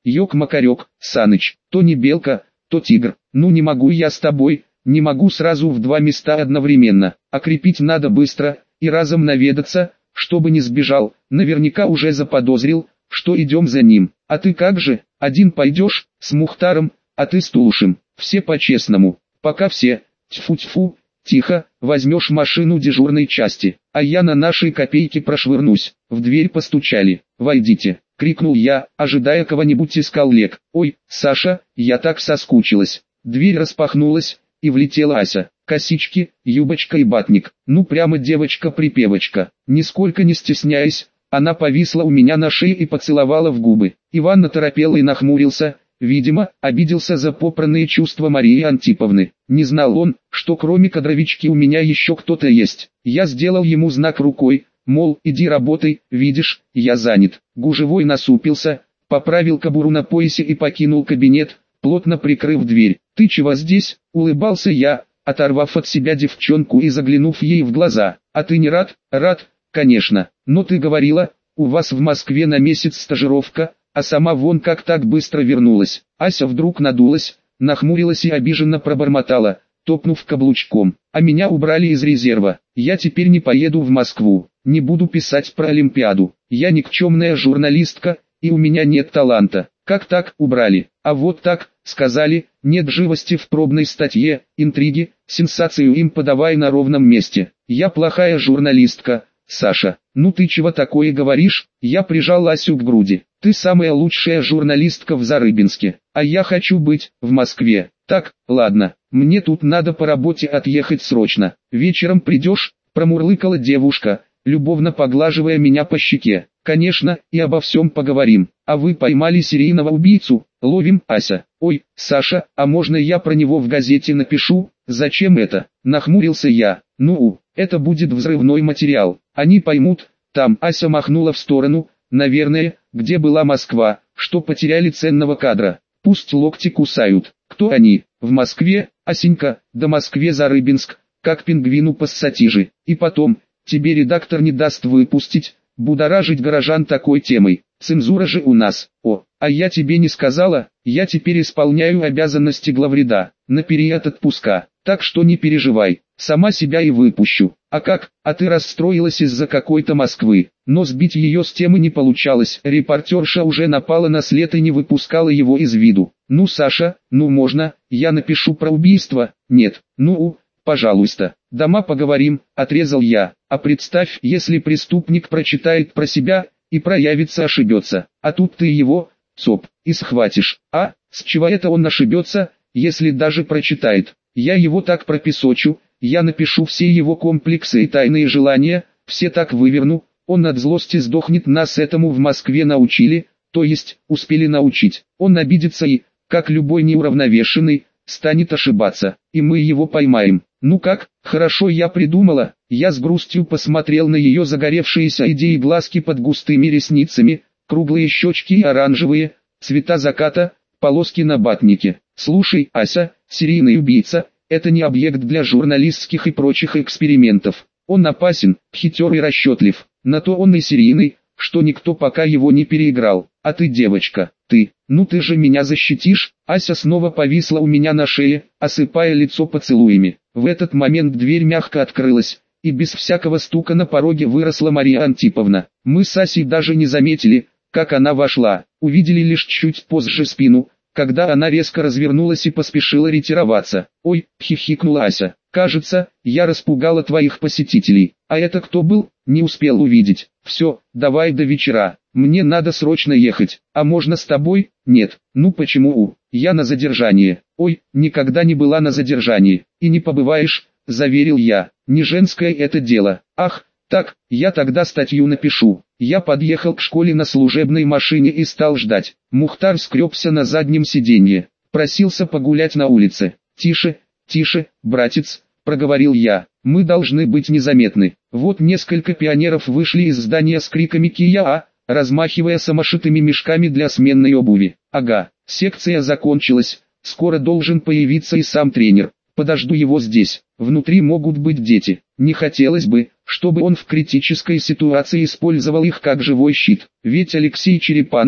ёк-макарёк, Саныч, то не белка, то тигр, ну не могу я с тобой, не могу сразу в два места одновременно, окрепить надо быстро, и разом наведаться, чтобы не сбежал, наверняка уже заподозрил, что идем за ним. А ты как же, один пойдешь, с Мухтаром, а ты с Тулушем, все по-честному, пока все, тьфу-тьфу, тихо, возьмешь машину дежурной части, а я на нашей копейке прошвырнусь. В дверь постучали. «Войдите!» — крикнул я, ожидая кого-нибудь из коллег. «Ой, Саша, я так соскучилась!» Дверь распахнулась, и влетела Ася. Косички, юбочка и батник. Ну прямо девочка-припевочка. Нисколько не стесняясь, она повисла у меня на шее и поцеловала в губы. Иван наторопел и нахмурился. Видимо, обиделся за попранные чувства Марии Антиповны. Не знал он, что кроме кадровички у меня еще кто-то есть. Я сделал ему знак рукой, мол, иди работай, видишь, я занят. Гужевой насупился, поправил кобуру на поясе и покинул кабинет, плотно прикрыв дверь. «Ты чего здесь?» — улыбался я, оторвав от себя девчонку и заглянув ей в глаза. «А ты не рад?» «Рад, конечно, но ты говорила, у вас в Москве на месяц стажировка, а сама вон как так быстро вернулась». Ася вдруг надулась, нахмурилась и обиженно пробормотала, топнув каблучком. «А меня убрали из резерва, я теперь не поеду в Москву, не буду писать про Олимпиаду, я никчемная журналистка, и у меня нет таланта». «Как так убрали?» «А вот так, сказали, нет живости в пробной статье, интриги, сенсацию им подавай на ровном месте. Я плохая журналистка, Саша». «Ну ты чего такое говоришь?» Я прижал Асю к груди. «Ты самая лучшая журналистка в Зарыбинске, а я хочу быть в Москве». «Так, ладно, мне тут надо по работе отъехать срочно. Вечером придешь?» Промурлыкала девушка, любовно поглаживая меня по щеке. «Конечно, и обо всем поговорим. А вы поймали серийного убийцу?» «Ловим, Ася». «Ой, Саша, а можно я про него в газете напишу?» «Зачем это?» Нахмурился я. «Ну, это будет взрывной материал. Они поймут». Там Ася махнула в сторону, наверное, где была Москва, что потеряли ценного кадра. Пусть локти кусают. Кто они? В Москве, Асенька, да Москве Зарыбинск, как пингвину пассатижи. И потом, тебе редактор не даст выпустить, будоражить горожан такой темой. Цензура же у нас. О, а я тебе не сказала, я теперь исполняю обязанности главреда, на период отпуска, так что не переживай, сама себя и выпущу. А как, а ты расстроилась из-за какой-то Москвы, но сбить ее с темы не получалось. Репортерша уже напала на след и не выпускала его из виду. Ну Саша, ну можно, я напишу про убийство? Нет, ну, пожалуйста, дома поговорим, отрезал я. А представь, если преступник прочитает про себя и проявится, ошибется, а тут ты его, цоп, и схватишь. А, с чего это он ошибется, если даже прочитает? Я его так пропесочу, я напишу все его комплексы и тайные желания, все так выверну, он от злости сдохнет. Нас этому в Москве научили, то есть, успели научить. Он обидится и, как любой неуравновешенный, станет ошибаться, и мы его поймаем. Ну как, хорошо я придумала. Я с грустью посмотрел на ее загоревшиеся идеи, глазки под густыми ресницами, круглые щечки и оранжевые, цвета заката, полоски на батнике. Слушай, Ася, серийный убийца, это не объект для журналистских и прочих экспериментов. Он опасен, хитер и расчетлив, на то он и серийный, что никто пока его не переиграл. А ты, девочка, ты, ну ты же меня защитишь? Ася снова повисла у меня на шее, осыпая лицо поцелуями. В этот момент дверь мягко открылась, и без всякого стука на пороге выросла Мария Антиповна. Мы с Асей даже не заметили, как она вошла, увидели лишь чуть позже спину, когда она резко развернулась и поспешила ретироваться. «Ой», — хихикнула Ася, — «кажется, я распугала твоих посетителей». «А это кто был?» «Не успел увидеть». «Все, давай до вечера, мне надо срочно ехать». «А можно с тобой?» «Нет». «Ну почему? Я на задержании». «Ой, никогда не была на задержании». «И не побываешь», — заверил я. «Не женское это дело». «Ах, так, я тогда статью напишу». Я подъехал к школе на служебной машине и стал ждать. Мухтар скребся на заднем сиденье, просился погулять на улице. «Тише, тише, братец», — проговорил я, — «мы должны быть незаметны». Вот несколько пионеров вышли из здания с криками «Кия-а!», размахивая самошитыми мешками для сменной обуви. Ага, секция закончилась, скоро должен появиться и сам тренер. Подожду его здесь, внутри могут быть дети. Не хотелось бы, чтобы он в критической ситуации использовал их как живой щит. Ведь Алексей Черепанов,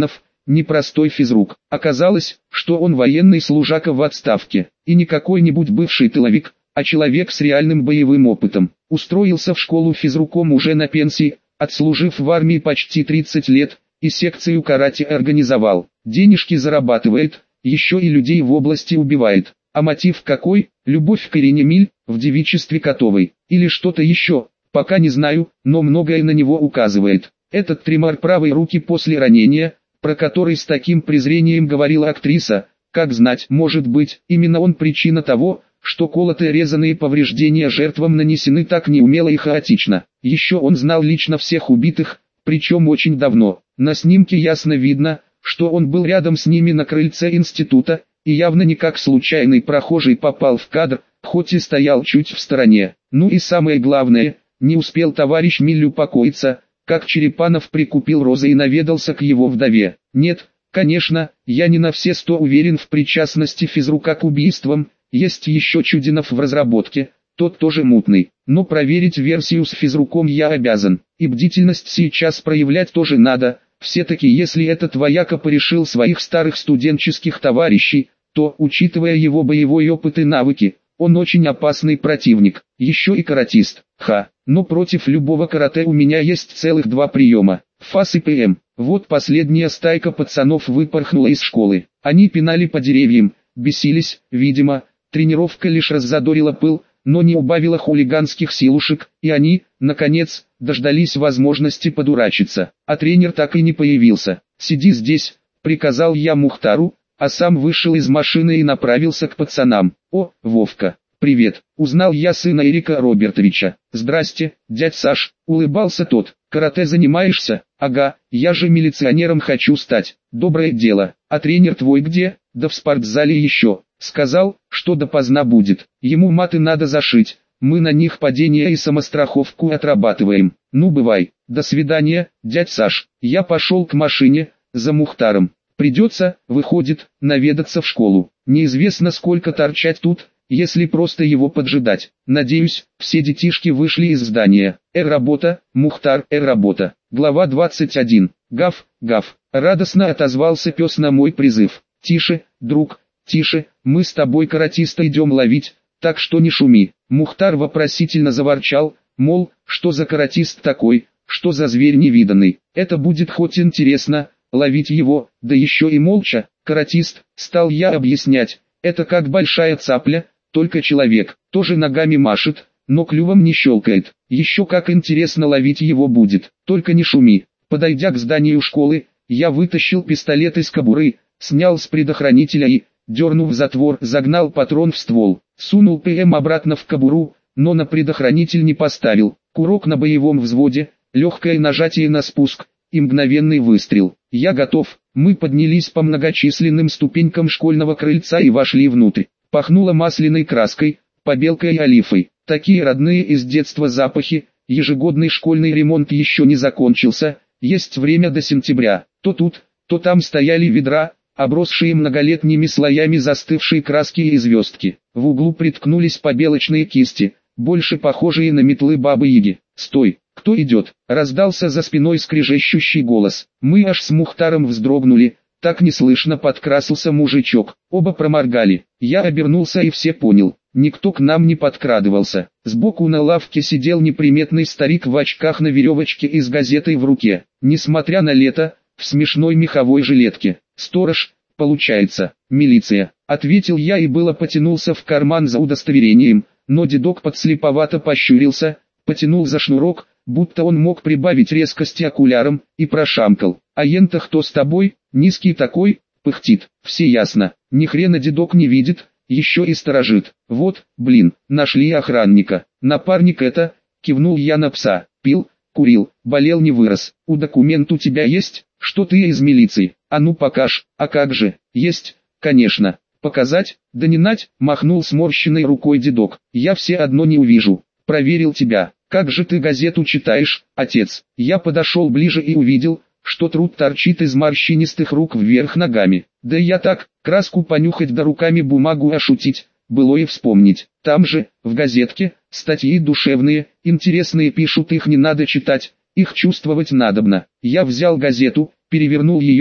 непростой физрук. Оказалось, что он военный служака в отставке, и не какой-нибудь бывший тыловик, а человек с реальным боевым опытом. Устроился в школу физруком уже на пенсии, отслужив в армии почти тридцать лет, и секцию карате организовал. Денежки зарабатывает, еще и людей в области убивает. А мотив какой? Любовь к Ирине Миль, в девичестве Котовой. Или что-то еще, пока не знаю, но многое на него указывает. Этот тремор правой руки после ранения, про который с таким презрением говорила актриса, как знать, может быть, именно он причина того, что колотые резаные повреждения жертвам нанесены так неумело и хаотично. Еще он знал лично всех убитых, причем очень давно. На снимке ясно видно, что он был рядом с ними на крыльце института, и явно не как случайный прохожий попал в кадр, хоть и стоял чуть в стороне. Ну и самое главное, не успел товарищ Миль упокоиться, как Черепанов прикупил розы и наведался к его вдове. Нет, конечно, я не на все сто уверен в причастности физрука к убийствам, есть еще Чудинов в разработке, тот тоже мутный, но проверить версию с физруком я обязан, и бдительность сейчас проявлять тоже надо. Все-таки если этот вояка порешил своих старых студенческих товарищей, то, учитывая его боевой опыт и навыки, он очень опасный противник, еще и каратист. Ха, но против любого карате у меня есть целых два приема, ФАС и ПМ. Вот последняя стайка пацанов выпорхнула из школы, они пинали по деревьям, бесились, видимо, тренировка лишь раззадорила пыл, но не убавила хулиганских силушек, и они, наконец, дождались возможности подурачиться. А тренер так и не появился. «Сиди здесь», — приказал я Мухтару, а сам вышел из машины и направился к пацанам. «О, Вовка, привет», — узнал я сына Эрика Робертовича. «Здрасте, дядь Саш», — улыбался тот. «Карате занимаешься?» «Ага, я же милиционером хочу стать». «Доброе дело. А тренер твой где?» «Да в спортзале еще. Сказал, что допоздна будет. Ему маты надо зашить. Мы на них падение и самостраховку отрабатываем. Ну бывай. До свидания, дядь Саш». Я пошел к машине, за Мухтаром. Придется, выходит, наведаться в школу. Неизвестно сколько торчать тут, если просто его поджидать. Надеюсь, все детишки вышли из здания. Эр-работа, Мухтар, эр-работа. Глава двадцать один. Гав, гав. Радостно отозвался пес на мой призыв. «Тише, друг, тише, мы с тобой каратиста идем ловить, так что не шуми». Мухтар вопросительно заворчал, мол, что за каратист такой, что за зверь невиданный. Это будет хоть интересно, ловить его, да еще и молча. Каратист, стал я объяснять, это как большая цапля, только человек, тоже ногами машет, но клювом не щелкает. Еще как интересно ловить его будет, только не шуми. Подойдя к зданию школы, я вытащил пистолет из кобуры, снял с предохранителя и, дернув затвор, загнал патрон в ствол, сунул ПМ обратно в кобуру, но на предохранитель не поставил. Курок на боевом взводе, легкое нажатие на спуск, и мгновенный выстрел. Я готов. Мы поднялись по многочисленным ступенькам школьного крыльца и вошли внутрь. Пахнуло масляной краской, побелкой и олифой. Такие родные из детства запахи. Ежегодный школьный ремонт еще не закончился, есть время до сентября. То тут, то там стояли ведра, обросшие многолетними слоями застывшей краски и звездки. В углу приткнулись побелочные кисти, больше похожие на метлы бабы-яги. «Стой! Кто идет?» — раздался за спиной скрежещущий голос. Мы аж с Мухтаром вздрогнули, так неслышно подкрасился мужичок. Оба проморгали. Я обернулся и все понял. Никто к нам не подкрадывался. Сбоку на лавке сидел неприметный старик в очках на веревочке и с газетой в руке. Несмотря на лето, в смешной меховой жилетке. «Сторож, получается, милиция», — ответил я и было потянулся в карман за удостоверением, но дедок подслеповато пощурился, потянул за шнурок, будто он мог прибавить резкости окуляром, и прошамкал. «А ента кто с тобой? Низкий такой?» — пыхтит. «Все ясно, ни хрена дедок не видит, еще и сторожит. Вот, блин, нашли охранника. Напарник это», — кивнул я на пса. «Пил, курил, болел не вырос. У документ у тебя есть? Что ты из милиции? А ну покаж». «А как же, есть, конечно». «Показать? Да не нать», — махнул сморщенной рукой дедок. «Я все одно не увижу. Проверил тебя. Как же ты газету читаешь, отец?» Я подошел ближе и увидел, что труд торчит из морщинистых рук вверх ногами. Да я так, краску понюхать да руками бумагу ошутить, было и вспомнить. Там же, в газетке, статьи душевные, интересные пишут, их не надо читать, их чувствовать надобно. Я взял газету, перевернул ее,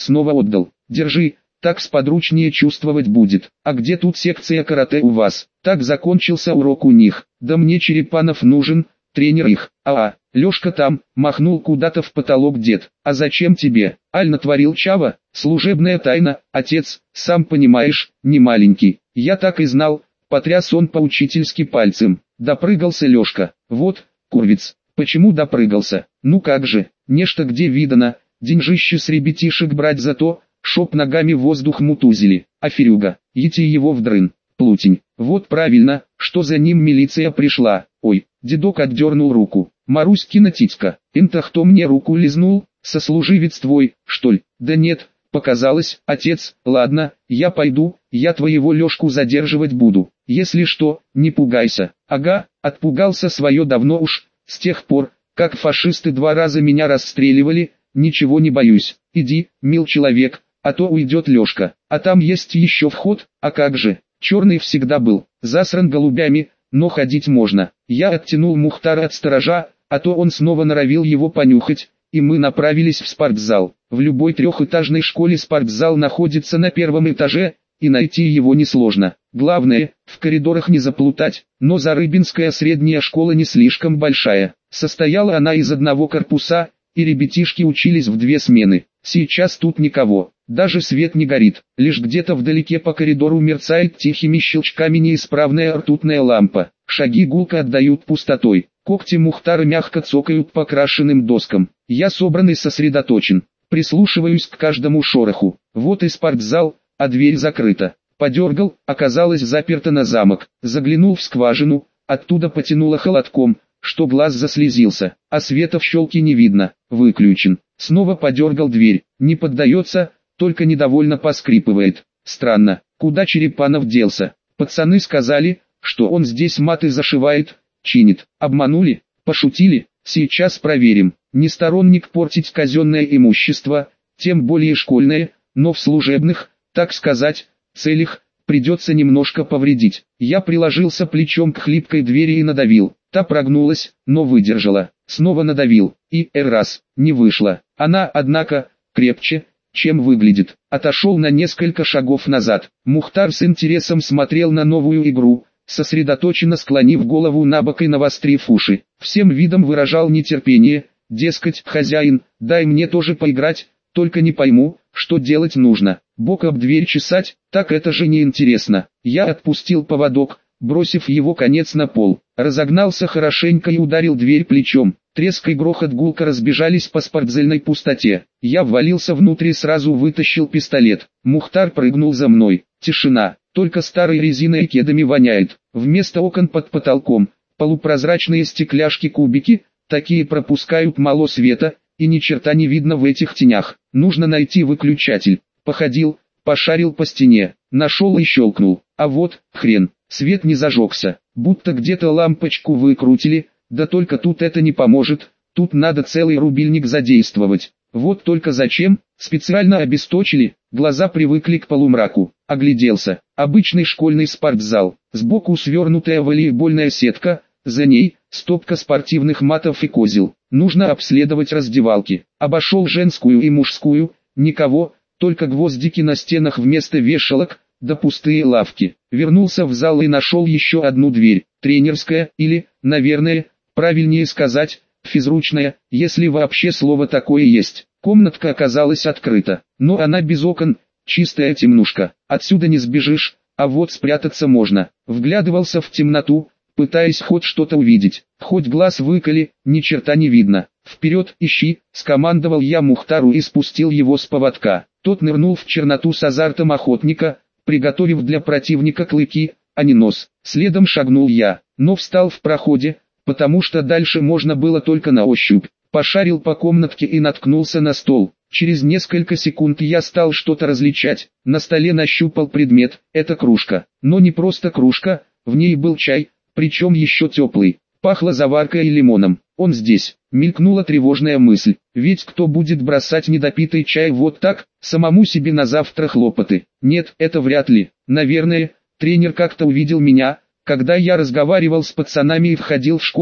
снова отдал. Держи, так сподручнее чувствовать будет. А где тут секция карате у вас? Так закончился урок у них. Да мне Черепанов нужен, тренер их. А, Лёшка там, махнул куда-то в потолок дед. А зачем тебе? Аль натворил Чава, служебная тайна, отец, сам понимаешь, не маленький. Я так и знал, потряс он поучительски пальцем. Допрыгался Лёшка. Вот, курвиц, почему допрыгался? Ну как же, нечто где видано, деньжище с ребятишек брать за то, шоп ногами воздух мутузили. А Ферюга, идти его в дрын, плутень. Вот правильно, что за ним милиция пришла. Ой, дедок отдернул руку. Маруськина титька, это кто мне руку лизнул? Сослуживец твой, что ли? Да нет, показалось, отец. Ладно, я пойду, я твоего Лёшку задерживать буду. Если что, не пугайся. Ага, отпугался свое давно уж, с тех пор, как фашисты два раза меня расстреливали, ничего не боюсь. Иди, мил человек, а то уйдет Лёшка. А там есть еще вход, а как же, черный всегда был, засран голубями, но ходить можно. Я оттянул Мухтара от сторожа, а то он снова норовил его понюхать, и мы направились в спортзал. В любой трехэтажной школе спортзал находится на первом этаже, и найти его несложно. Главное, в коридорах не заплутать, но Зарыбинская средняя школа не слишком большая. Состояла она из одного корпуса, и ребятишки учились в две смены. Сейчас тут никого, даже свет не горит, лишь где-то вдалеке по коридору мерцает тихими щелчками неисправная ртутная лампа. Шаги гулко отдают пустотой, когти Мухтара мягко цокают по крашенным доскам. Я собран и сосредоточен, прислушиваюсь к каждому шороху. Вот и спортзал, а дверь закрыта. Подергал, оказалось заперто на замок. Заглянул в скважину, оттуда потянуло холодком, что глаз заслезился, а света в щелке не видно, выключен. Снова подергал дверь, не поддается, только недовольно поскрипывает. Странно, куда Черепанов делся? Пацаны сказали, что он здесь маты зашивает, чинит. Обманули? Пошутили? Сейчас проверим. Не сторонник портить казенное имущество, тем более школьное, но в служебных, так сказать, целях, придется немножко повредить. Я приложился плечом к хлипкой двери и надавил. Та прогнулась, но выдержала. Снова надавил, и раз, не вышло. Она, однако, крепче, чем выглядит. Отошел на несколько шагов назад. Мухтар с интересом смотрел на новую игру, сосредоточенно склонив голову на бок и навострив уши. Всем видом выражал нетерпение, дескать, хозяин, дай мне тоже поиграть, только не пойму, что делать нужно. Бок об дверь чесать, так это же неинтересно. Я отпустил поводок, бросив его конец на пол. Разогнался хорошенько и ударил дверь плечом. Треск и грохот гулко разбежались по спортзальной пустоте. Я ввалился внутрь и сразу вытащил пистолет. Мухтар прыгнул за мной. Тишина, только старой резиной и кедами воняет. Вместо окон под потолком, полупрозрачные стекляшки-кубики, такие пропускают мало света, и ни черта не видно в этих тенях. Нужно найти выключатель. Походил, пошарил по стене, нашел и щелкнул. А вот, хрен, свет не зажегся, будто где-то лампочку выкрутили, да только тут это не поможет, тут надо целый рубильник задействовать. Вот только зачем, специально обесточили, глаза привыкли к полумраку. Огляделся, обычный школьный спортзал, сбоку свернутая волейбольная сетка, за ней стопка спортивных матов и козел. Нужно обследовать раздевалки. Обошел женскую и мужскую, никого, только гвоздики на стенах вместо вешалок, да пустые лавки. Вернулся в зал и нашел еще одну дверь, тренерская, или, наверное, правильнее сказать, физручная, если вообще слово такое есть. Комнатка оказалась открыта, но она без окон, чистая темнушка. Отсюда не сбежишь, а вот спрятаться можно. Вглядывался в темноту, пытаясь хоть что-то увидеть. Хоть глаз выколи, ни черта не видно. «Вперед, ищи!» — скомандовал я Мухтару и спустил его с поводка. Тот нырнул в черноту с азартом охотника, приготовив для противника клыки, а не нос. Следом шагнул я, но встал в проходе, потому что дальше можно было только на ощупь. Пошарил по комнатке и наткнулся на стол. Через несколько секунд я стал что-то различать. На столе нащупал предмет, это кружка. Но не просто кружка, в ней был чай, причем еще теплый. Пахло заваркой и лимоном. Он здесь. Мелькнула тревожная мысль. Ведь кто будет бросать недопитый чай вот так, самому себе на завтра хлопоты? Нет, это вряд ли. Наверное, тренер как-то увидел меня, когда я разговаривал с пацанами и входил в школу,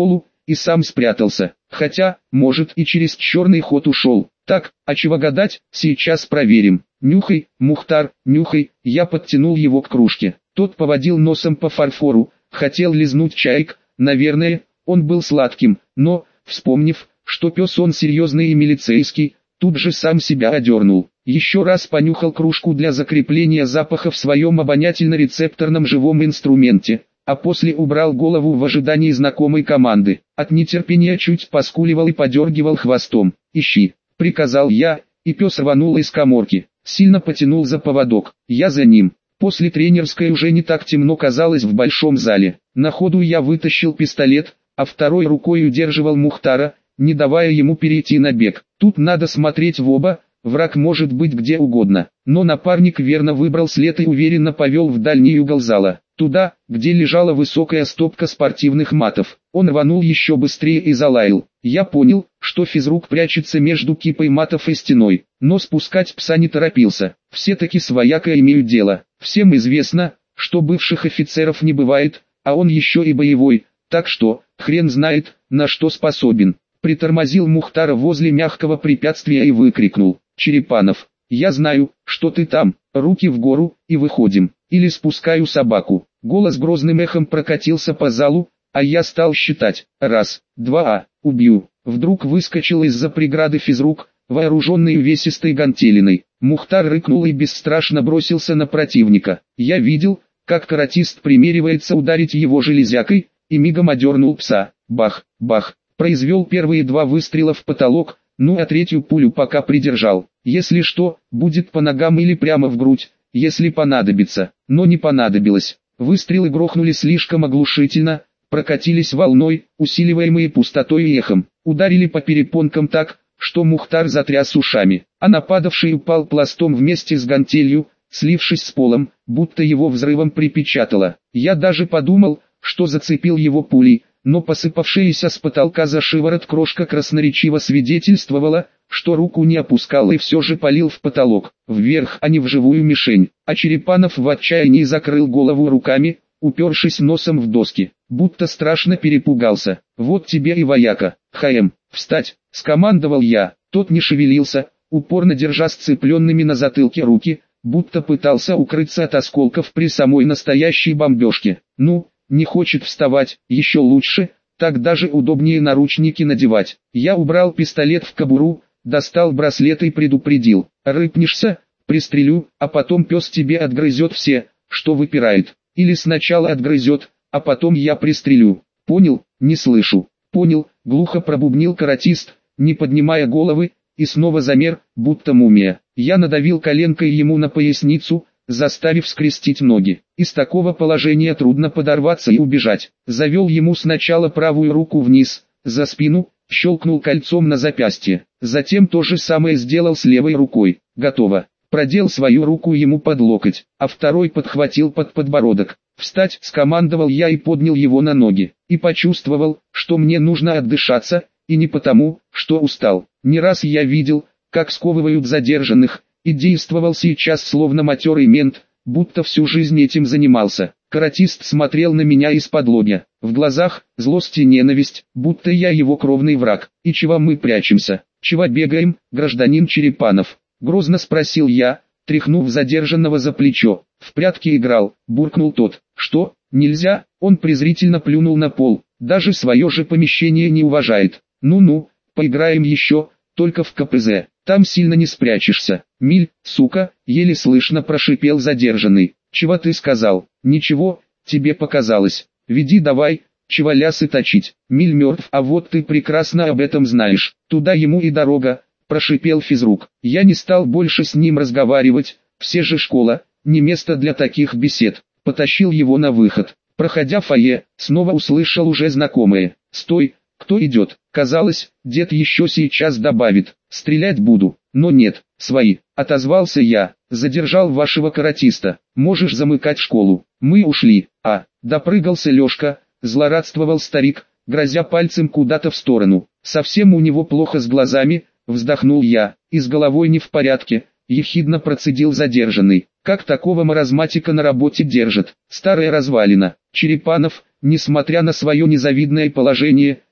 и сам спрятался. Хотя, может, и через черный ход ушел. Так, а чего гадать, сейчас проверим. Нюхай, Мухтар, нюхай. Я подтянул его к кружке. Тот поводил носом по фарфору, хотел лизнуть чаек. Наверное, он был сладким, но, вспомнив, что пес он серьезный и милицейский, тут же сам себя одернул. Еще раз понюхал кружку для закрепления запаха в своем обонятельно-рецепторном живом инструменте, а после убрал голову в ожидании знакомой команды. От нетерпения чуть поскуливал и подергивал хвостом. «Ищи», — приказал я, и пес рванул из каморки. Сильно потянул за поводок. Я за ним. После тренерской уже не так темно казалось в большом зале. На ходу я вытащил пистолет, а второй рукой удерживал Мухтара, не давая ему перейти на бег. Тут надо смотреть в оба, враг может быть где угодно. Но напарник верно выбрал след и уверенно повел в дальний угол зала. Туда, где лежала высокая стопка спортивных матов. Он рванул еще быстрее и залаял. Я понял, что физрук прячется между кипой матов и стеной, но спускать пса не торопился. Все-таки с вояка имеют дело. Всем известно, что бывших офицеров не бывает, а он еще и боевой, так что, хрен знает, на что способен. Притормозил Мухтара возле мягкого препятствия и выкрикнул: «Черепанов, я знаю, что ты там, руки в гору, и выходим, или спускаю собаку». Голос грозным эхом прокатился по залу, а я стал считать: раз, два, а, убью. Вдруг выскочил из-за преграды физрук, вооруженный увесистой гантелиной. Мухтар рыкнул и бесстрашно бросился на противника. Я видел, как каратист примеривается ударить его железякой, и мигом одернул пса. Бах, бах, произвел первые два выстрела в потолок, ну а третью пулю пока придержал. Если что, будет по ногам или прямо в грудь, если понадобится, но не понадобилось. Выстрелы грохнули слишком оглушительно, прокатились волной, усиливаемые пустотой и эхом, ударили по перепонкам так, что Мухтар затряс ушами, а нападавший упал пластом вместе с гантелью, слившись с полом, будто его взрывом припечатало. Я даже подумал, что зацепил его пулей, но посыпавшаяся с потолка за шиворот крошка красноречиво свидетельствовала, что руку не опускал и все же палил в потолок, вверх, а не в живую мишень. А Черепанов в отчаянии закрыл голову руками, упершись носом в доски, будто страшно перепугался. «Вот тебе и вояка, ХМ, встать!» — скомандовал я. Тот не шевелился, упорно держа сцепленными на затылке руки, будто пытался укрыться от осколков при самой настоящей бомбежке. «Ну, не хочет вставать, еще лучше, так даже удобнее наручники надевать». Я убрал пистолет в кобуру, достал браслет и предупредил: «Рыпнешься, пристрелю, а потом пес тебе отгрызет все, что выпирает. Или сначала отгрызет, а потом я пристрелю. Понял?» «Не слышу». «Понял», — глухо пробубнил каратист, не поднимая головы, и снова замер, будто мумия. Я надавил коленкой ему на поясницу, заставив скрестить ноги. Из такого положения трудно подорваться и убежать. Завел ему сначала правую руку вниз, за спину, щелкнул кольцом на запястье. Затем то же самое сделал с левой рукой. Готово. Продел свою руку ему под локоть, а второй подхватил под подбородок. «Встать!» — скомандовал я и поднял его на ноги. И почувствовал, что мне нужно отдышаться, и не потому, что устал. Не раз я видел, как сковывают задержанных, и действовал сейчас словно матерый мент, будто всю жизнь этим занимался. Каратист смотрел на меня из-под лобья. В глазах злость и ненависть, будто я его кровный враг. «И чего мы прячемся? Чего бегаем, гражданин Черепанов?» — грозно спросил я, тряхнув задержанного за плечо. «В прятки играл», — буркнул тот. «Что, нельзя?» — он презрительно плюнул на пол. «Даже свое же помещение не уважает. Ну-ну, поиграем еще, только в ка пэ зэ. Там сильно не спрячешься». «Миль, сука», — еле слышно прошипел задержанный. «Чего ты сказал?» «Ничего, тебе показалось. Веди давай, чего лясы точить. Миль мертв, а вот ты прекрасно об этом знаешь. Туда ему и дорога», — прошипел физрук. Я не стал больше с ним разговаривать, все же школа, не место для таких бесед. Потащил его на выход. Проходя фойе, снова услышал уже знакомое: «Стой, кто идет?» Казалось, дед еще сейчас добавит: «Стрелять буду». Но нет, свои. Отозвался я: «Задержал вашего каратиста, можешь замыкать школу». Мы ушли. А, допрыгался Лешка, злорадствовал старик, грозя пальцем куда-то в сторону. «Совсем у него плохо с глазами», вздохнул я. «И с головой не в порядке», ехидно процедил задержанный. «Как такого маразматика на работе держат? Старая развалина». Черепанов, несмотря на свое незавидное положение,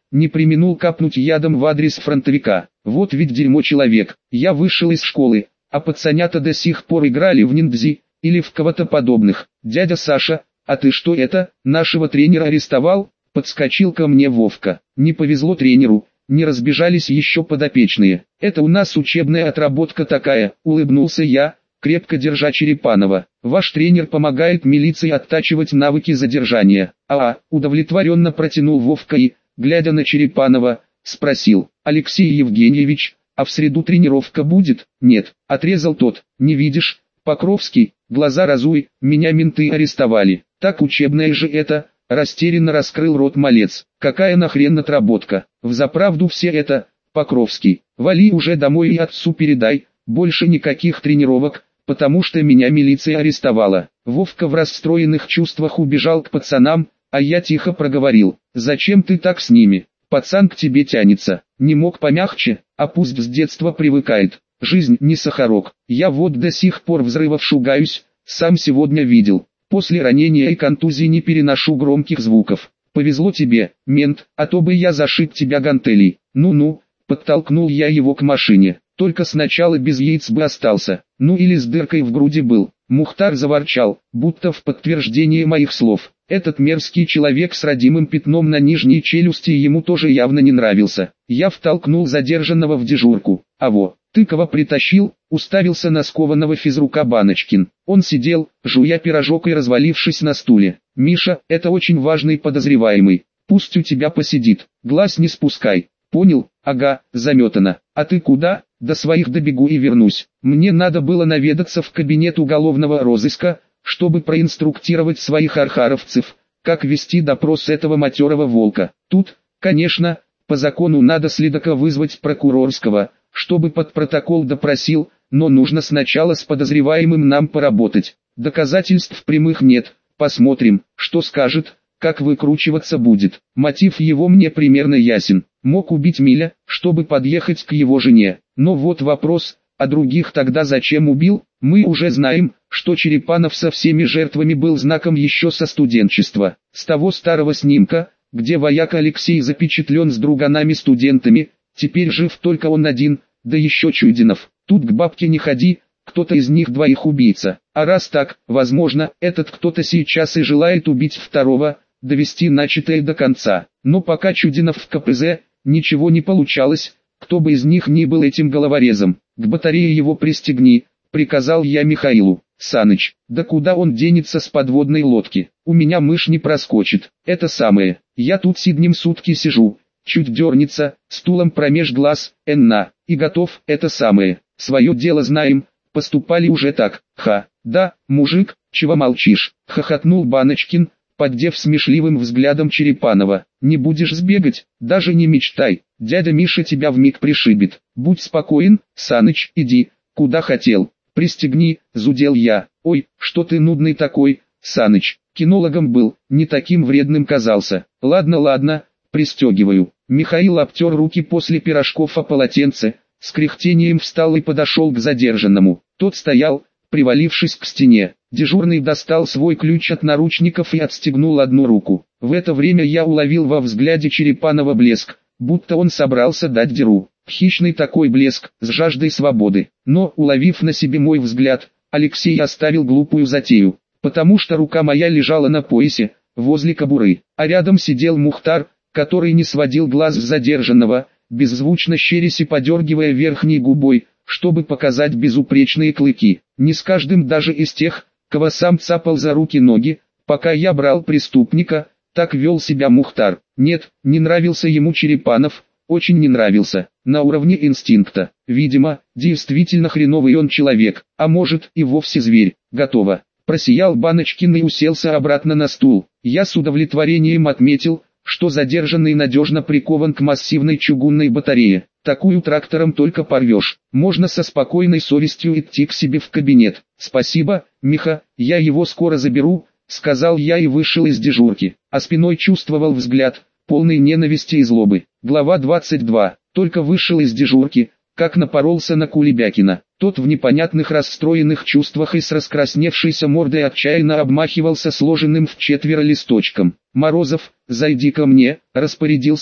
не преминул капнуть ядом в адрес фронтовика. Вот ведь дерьмо человек. Я вышел из школы, а пацанята до сих пор играли в ниндзя или в кого-то подобных. Дядя Саша, а ты что это, нашего тренера арестовал? Подскочил ко мне Вовка. Не повезло тренеру, не разбежались еще подопечные. Это у нас учебная отработка такая, улыбнулся я, крепко держа Черепанова. Ваш тренер помогает милиции оттачивать навыки задержания. А, удовлетворенно протянул Вовка и, глядя на Черепанова, спросил: Алексей Евгеньевич, а в среду тренировка будет? Нет, отрезал тот. Не видишь, Покровский, глаза разуй, меня менты арестовали. Так учебная же это, растерянно раскрыл рот малец. Какая нахрен отработка? Взаправду все это, Покровский. Вали уже домой и отцу передай, больше никаких тренировок, потому что меня милиция арестовала. Вовка в расстроенных чувствах убежал к пацанам, а я тихо проговорил: зачем ты так с ними? Пацан к тебе тянется. Не мог помягче, а пусть с детства привыкает. Жизнь не сахарок. Я вот до сих пор взрывов шугаюсь, сам сегодня видел. После ранения и контузии не переношу громких звуков. Повезло тебе, мент, а то бы я зашиб тебя гантелей. Ну-ну, подтолкнул я его к машине. Только сначала без яиц бы остался, ну или с дыркой в груди был. Мухтар заворчал, будто в подтверждение моих слов. Этот мерзкий человек с родимым пятном на нижней челюсти ему тоже явно не нравился. Я втолкнул задержанного в дежурку. А во, ты кого притащил? Уставился на скованного физрука Баночкин. Он сидел, жуя пирожок и развалившись на стуле. Миша, это очень важный подозреваемый. Пусть у тебя посидит, глаз не спускай. Понял? Ага, заметано. А ты куда? До своих добегу и вернусь. Мне надо было наведаться в кабинет уголовного розыска, чтобы проинструктировать своих архаровцев, как вести допрос этого матерого волка. Тут, конечно, по закону надо следака вызвать прокурорского, чтобы под протокол допросил, но нужно сначала с подозреваемым нам поработать. Доказательств прямых нет, посмотрим, что скажет, как выкручиваться будет. Мотив его мне примерно ясен. Мог убить Миля, чтобы подъехать к его жене. Но вот вопрос, а других тогда зачем убил? Мы уже знаем, что Черепанов со всеми жертвами был знаком еще со студенчества. С того старого снимка, где вояка Алексей запечатлен с друганами-студентами, теперь жив только он один, да еще Чудинов. Тут к бабке не ходи, кто-то из них двоих убийца. А раз так, возможно, этот кто-то сейчас и желает убить второго, довести начатое до конца. Но пока Чудинов в ка пэ зэ, ничего не получалось, кто бы из них ни был этим головорезом. К батарее его пристегни, приказал я Михаилу. Саныч, да куда он денется с подводной лодки? У меня мышь не проскочит. Это самое, я тут сиднем сутки сижу, чуть дернется, стулом промеж глаз, энна, и готов, это самое. Свое дело знаем, поступали уже так. Ха, да, мужик, чего молчишь? Хохотнул Баночкин, поддев смешливым взглядом Черепанова. Не будешь сбегать, даже не мечтай, дядя Миша тебя вмиг пришибет. Будь спокоен, Саныч, иди, куда хотел. Пристегни, зудел я. Ой, что ты нудный такой, Саныч, кинологом был, не таким вредным казался. Ладно, ладно, пристегиваю. Михаил обтер руки после пирожков о полотенце, с кряхтением встал и подошел к задержанному. Тот стоял, привалившись к стене. Дежурный достал свой ключ от наручников и отстегнул одну руку. В это время я уловил во взгляде Черепанова блеск, будто он собрался дать дёру. Хищный такой блеск, с жаждой свободы. Но, уловив на себе мой взгляд, Алексей оставил глупую затею, потому что рука моя лежала на поясе, возле кобуры, а рядом сидел Мухтар, который не сводил глаз с задержанного, беззвучно щерясь и подергивая верхней губой, чтобы показать безупречные клыки. Не с каждым даже из тех, кого сам цапал за руки-ноги, пока я брал преступника, так вел себя Мухтар. Нет, не нравился ему Черепанов, очень не нравился, на уровне инстинкта. Видимо, действительно хреновый он человек, а может и вовсе зверь. Готово. Просиял Баночкин и уселся обратно на стул. Я с удовлетворением отметил, что задержанный надежно прикован к массивной чугунной батарее. Такую трактором только порвешь. Можно со спокойной совестью идти к себе в кабинет. Спасибо, Миха, я его скоро заберу, сказал я и вышел из дежурки. А спиной чувствовал взгляд, полный ненависти и злобы. Глава двадцать два. Только вышел из дежурки, как напоролся на Кулебякина. Тот в непонятных расстроенных чувствах и с раскрасневшейся мордой отчаянно обмахивался сложенным в четверо листочком. «Морозов, зайди ко мне», — распорядился он.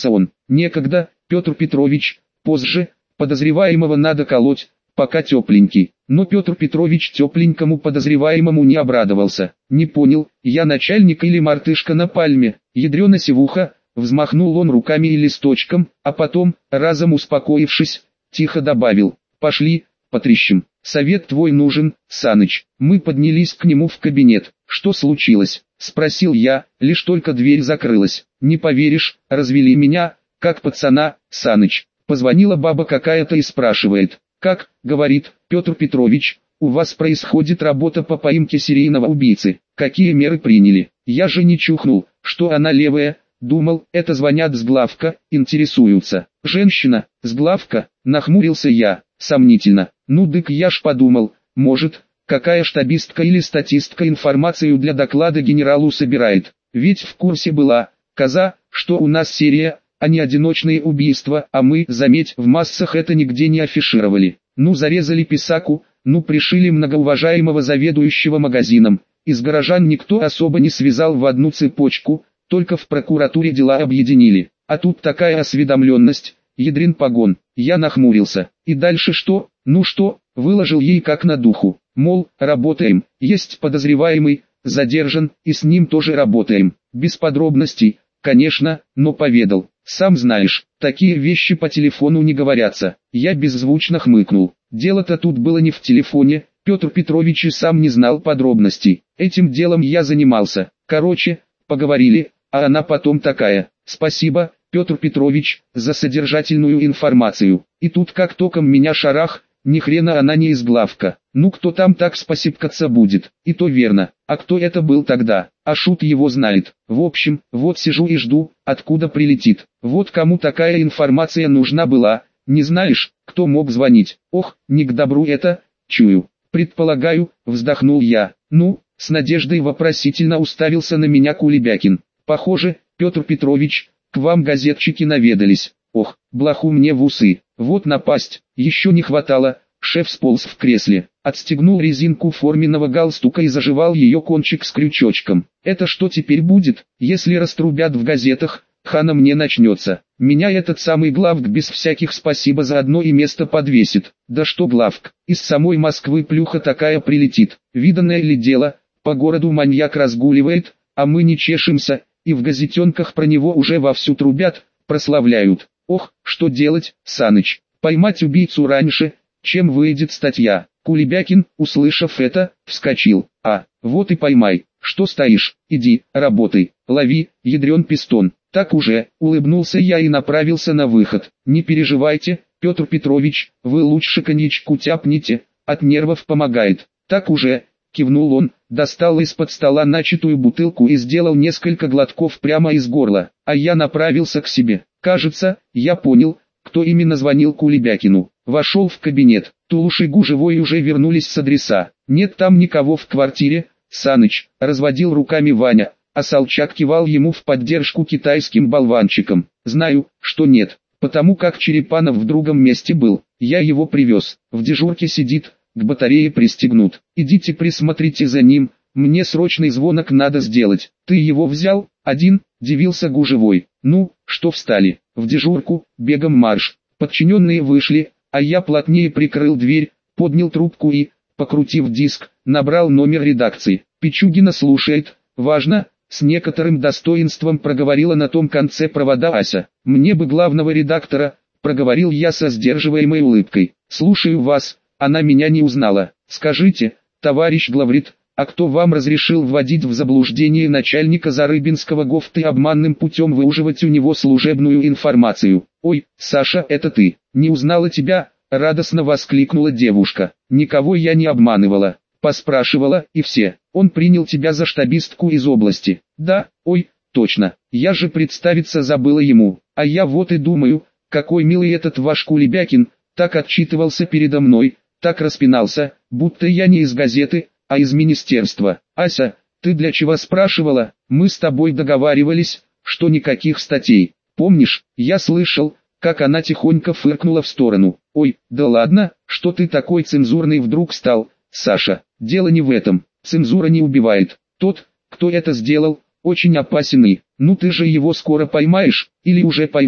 Некогда, Петр Петрович, позже, подозреваемого надо колоть, пока тепленький. Но Петр Петрович тепленькому подозреваемому не обрадовался. Не понял, я начальник или мартышка на пальме, ядрена сивуха, взмахнул он руками и листочком, а потом, разом успокоившись, тихо добавил: пошли, потрещим. Совет твой нужен, Саныч. Мы поднялись к нему в кабинет. Что случилось? Спросил я, лишь только дверь закрылась. Не поверишь, развели меня, как пацана, Саныч. Позвонила баба какая-то и спрашивает. Как, говорит, Петр Петрович, у вас происходит работа по поимке серийного убийцы. Какие меры приняли? Я же не чухнул, что она левая. Думал, это звонят с главка, интересуются. Женщина, с главка, нахмурился я, сомнительно. Ну дык я ж подумал, может, какая штабистка или статистка информацию для доклада генералу собирает. Ведь в курсе была, коза, что у нас серия, а не одиночные убийства, а мы, заметь, в массах это нигде не афишировали. Ну зарезали писаку, ну пришили многоуважаемого заведующего магазином. Из горожан никто особо не связал в одну цепочку, только в прокуратуре дела объединили. А тут такая осведомленность, ядрин погон. Я нахмурился. И дальше что? Ну что, выложил ей как на духу. Мол, работаем, есть подозреваемый, задержан, и с ним тоже работаем. Без подробностей, конечно, но поведал. Сам знаешь, такие вещи по телефону не говорятся. Я беззвучно хмыкнул. Дело-то тут было не в телефоне, Петр Петрович и сам не знал подробностей. Этим делом я занимался. Короче, поговорили, а она потом такая: спасибо, Петр Петрович, за содержательную информацию. И тут как током меня шарах, ни хрена она не из главка. Ну кто там так спасибкаться будет? И то верно. А кто это был тогда? А шут его знает. В общем, вот сижу и жду, откуда прилетит. Вот кому такая информация нужна была. Не знаешь, кто мог звонить? Ох, не к добру это, чую. Предполагаю, вздохнул я. Ну, с надеждой вопросительно уставился на меня Кулебякин. Похоже, Петр Петрович, к вам газетчики наведались. Ох, блоху мне в усы. Вот напасть, еще не хватало. Шеф сполз в кресле, отстегнул резинку форменного галстука и заживал ее кончик с крючочком. Это что теперь будет, если раструбят в газетах? Хана мне начнется. Меня этот самый главк без всяких спасибо заодно и место подвесит. Да что главк, из самой Москвы плюха такая прилетит. Виданное ли дело, по городу маньяк разгуливает, а мы не чешемся, и в газетенках про него уже вовсю трубят, прославляют. Ох, что делать, Саныч, поймать убийцу раньше, чем выйдет статья. Кулебякин, услышав это, вскочил. А, вот и поймай, что стоишь, иди, работай, лови, ядрен пистон. Так уже, улыбнулся я и направился на выход. Не переживайте, Петр Петрович, вы лучше коньячку тяпните, от нервов помогает. Так уже, кивнул он, достал из-под стола начатую бутылку и сделал несколько глотков прямо из горла, а я направился к себе. Кажется, я понял, кто именно звонил Кулебякину. Вошел в кабинет. Тулуш и Гужевой уже вернулись с адреса. Нет там никого в квартире, Саныч, разводил руками Ваня, а Солчак кивал ему в поддержку китайским болванчиком. Знаю, что нет, потому как Черепанов в другом месте был. Я его привез, в дежурке сидит, к батарее пристегнут. Идите присмотрите за ним, мне срочный звонок надо сделать. Ты его взял? Один, дивился Гужевой. Ну, что встали, в дежурку, бегом марш. Подчиненные вышли, а я плотнее прикрыл дверь, поднял трубку и, покрутив диск, набрал номер редакции. Пичугина слушает, важно, с некоторым достоинством проговорила на том конце провода Ася. Мне бы главного редактора, проговорил я со сдерживаемой улыбкой. Слушаю вас, она меня не узнала. Скажите, товарищ главред, а кто вам разрешил вводить в заблуждение начальника Зарыбинского ГОВТ и обманным путем выуживать у него служебную информацию? Ой, Саша, это ты, не узнала тебя, радостно воскликнула девушка. Никого я не обманывала, поспрашивала, и все. Он принял тебя за штабистку из области. Да, ой, точно, я же представиться забыла ему. А я вот и думаю, какой милый этот ваш Кулебякин, так отчитывался передо мной, так распинался, будто я не из газеты, а из министерства. Ася, ты для чего спрашивала? Мы с тобой договаривались, что никаких статей. Помнишь, я слышал, как она тихонько фыркнула в сторону. Ой, да ладно, что ты такой цензурный вдруг стал, Саша? Дело не в этом, цензура не убивает. Тот, кто это сделал, очень опасен и, ну ты же его скоро поймаешь, или уже поймал.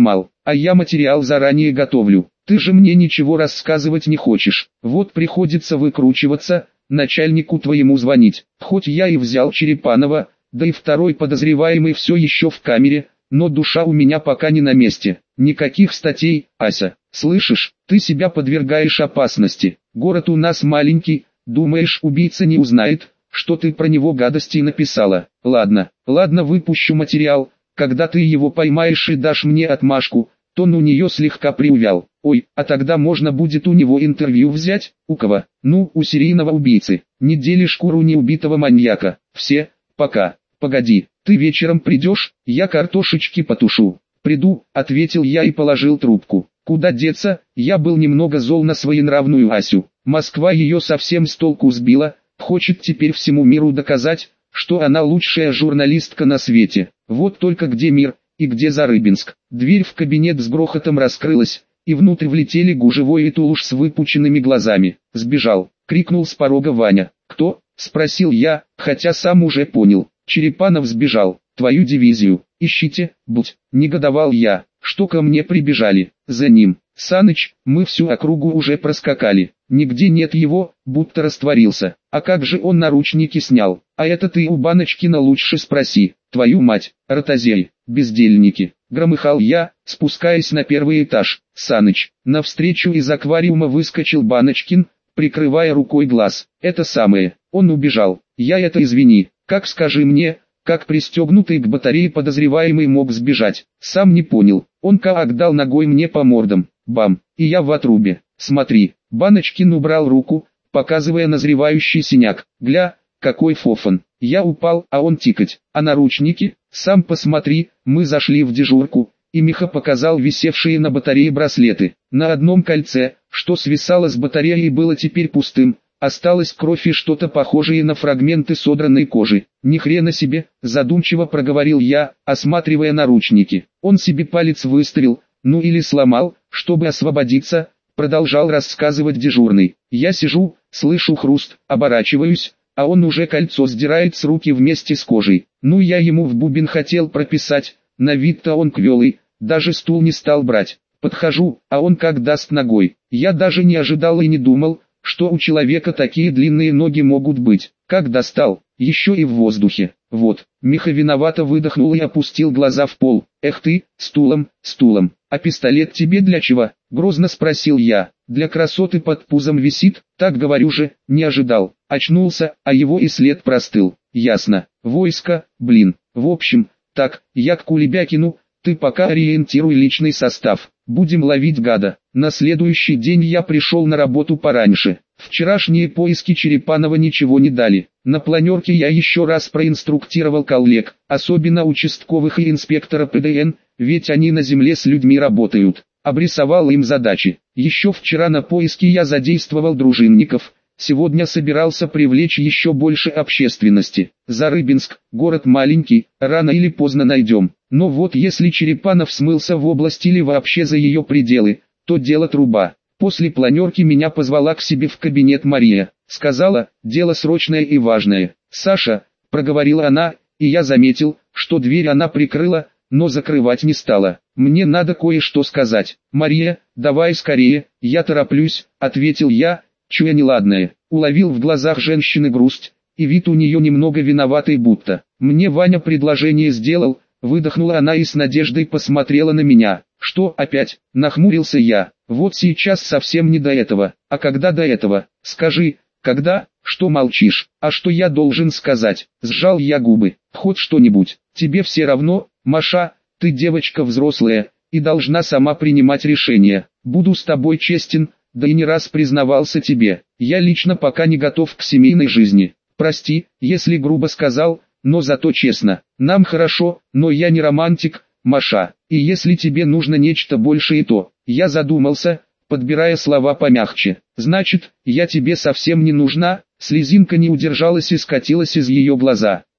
а я материал заранее готовлю. Ты же мне ничего рассказывать не хочешь. Вот приходится выкручиваться, начальнику твоему звонить. Хоть я и взял Черепанова, да и второй подозреваемый все еще в камере, но душа у меня пока не на месте. Никаких статей, Ася. Слышишь, ты себя подвергаешь опасности. Город у нас маленький, думаешь, убийца не узнает, что ты про него гадостей написала? Ладно, ладно, выпущу материал. Когда ты его поймаешь и дашь мне отмашку, тон у нее слегка приувял. Ой, а тогда можно будет у него интервью взять? У кого? Ну, у серийного убийцы. Не дели шкуру неубитого маньяка. Все, пока. Погоди, ты вечером придешь, я картошечки потушу. Приду, ответил я и положил трубку. Куда деться, я был немного зол на своенравную Асю. Москва ее совсем с толку сбила, хочет теперь всему миру доказать, что она лучшая журналистка на свете. Вот только где мир, и где Зарыбинск? Дверь в кабинет с грохотом раскрылась, и внутрь влетели Гужевой и Тулуш с выпученными глазами. «Сбежал!» — крикнул с порога Ваня. «Кто?» — спросил я, хотя сам уже понял. «Черепанов сбежал. Твою дивизию ищите, будь!» — негодовал я. «Что ко мне прибежали? За ним!» «Саныч, мы всю округу уже проскакали. Нигде нет его, будто растворился. А как же он наручники снял? А это ты у Баночкина лучше спроси. Твою мать, ротозей, бездельники!» Громыхал я, спускаясь на первый этаж. «Саныч!» Навстречу из аквариума выскочил Баночкин, прикрывая рукой глаз. «Это самое, он убежал. Я это извини. Как скажи мне, как пристегнутый к батарее подозреваемый мог сбежать? Сам не понял. Он как дал ногой мне по мордам. Бам! И я в отрубе. Смотри!» Баночкин убрал руку, показывая назревающий синяк. «Гля, какой фофан! Я упал, а он тикать. А наручники? Сам посмотри!» Мы зашли в дежурку, и Миха показал висевшие на батарее браслеты. На одном кольце, что свисало с батареей, было теперь пустым. Осталась кровь и что-то похожее на фрагменты содранной кожи. «Ни хрена себе!» – задумчиво проговорил я, осматривая наручники. «Он себе палец выставил, ну или сломал, чтобы освободиться», – продолжал рассказывать дежурный. «Я сижу, слышу хруст, оборачиваюсь, а он уже кольцо сдирает с руки вместе с кожей. Ну я ему в бубен хотел прописать, на вид-то он квелый, даже стул не стал брать. Подхожу, а он как даст ногой. Я даже не ожидал и не думал, что у человека такие длинные ноги могут быть. Как достал, еще и в воздухе. Вот». Миха виновато выдохнул и опустил глаза в пол. «Эх ты, стулом, стулом. А пистолет тебе для чего?» — грозно спросил я. «Для красоты под пузом висит, так говорю же, не ожидал». Очнулся, а его и след простыл. «Ясно. Войско, блин. В общем, так, я к Кулебякину, ты пока ориентируй личный состав. Будем ловить гада». На следующий день я пришел на работу пораньше. Вчерашние поиски Черепанова ничего не дали. На планерке я еще раз проинструктировал коллег, особенно участковых и инспектора Пэ Дэ Эн, ведь они на земле с людьми работают. Обрисовал им задачи. Еще вчера на поиски я задействовал дружинников. Сегодня собирался привлечь еще больше общественности. Зарыбинск, город маленький, рано или поздно найдем. Но вот если Черепанов смылся в область или вообще за ее пределы, то дело труба. После планерки меня позвала к себе в кабинет Мария. Сказала, дело срочное и важное. «Саша», — проговорила она, и я заметил, что дверь она прикрыла, но закрывать не стала. «Мне надо кое-что сказать». «Мария, давай скорее, я тороплюсь», — ответил я, чуя неладное. Уловил в глазах женщины грусть, и вид у нее немного виноватый будто. «Мне Ваня предложение сделал», — выдохнула она и с надеждой посмотрела на меня. «Что опять?» — нахмурился я. «Вот сейчас совсем не до этого. А когда до этого? Скажи, когда? Что молчишь? А что я должен сказать?» Сжал я губы. «Хоть что-нибудь. Тебе все равно, Маша, ты девочка взрослая, и должна сама принимать решения. Буду с тобой честен, да и не раз признавался тебе. Я лично пока не готов к семейной жизни. Прости, если грубо сказал, но зато честно. Нам хорошо, но я не романтик, Маша. И если тебе нужно нечто большее, то...» Я задумался, подбирая слова помягче. «Значит, я тебе совсем не нужна?» Слезинка не удержалась и скатилась из ее глаза.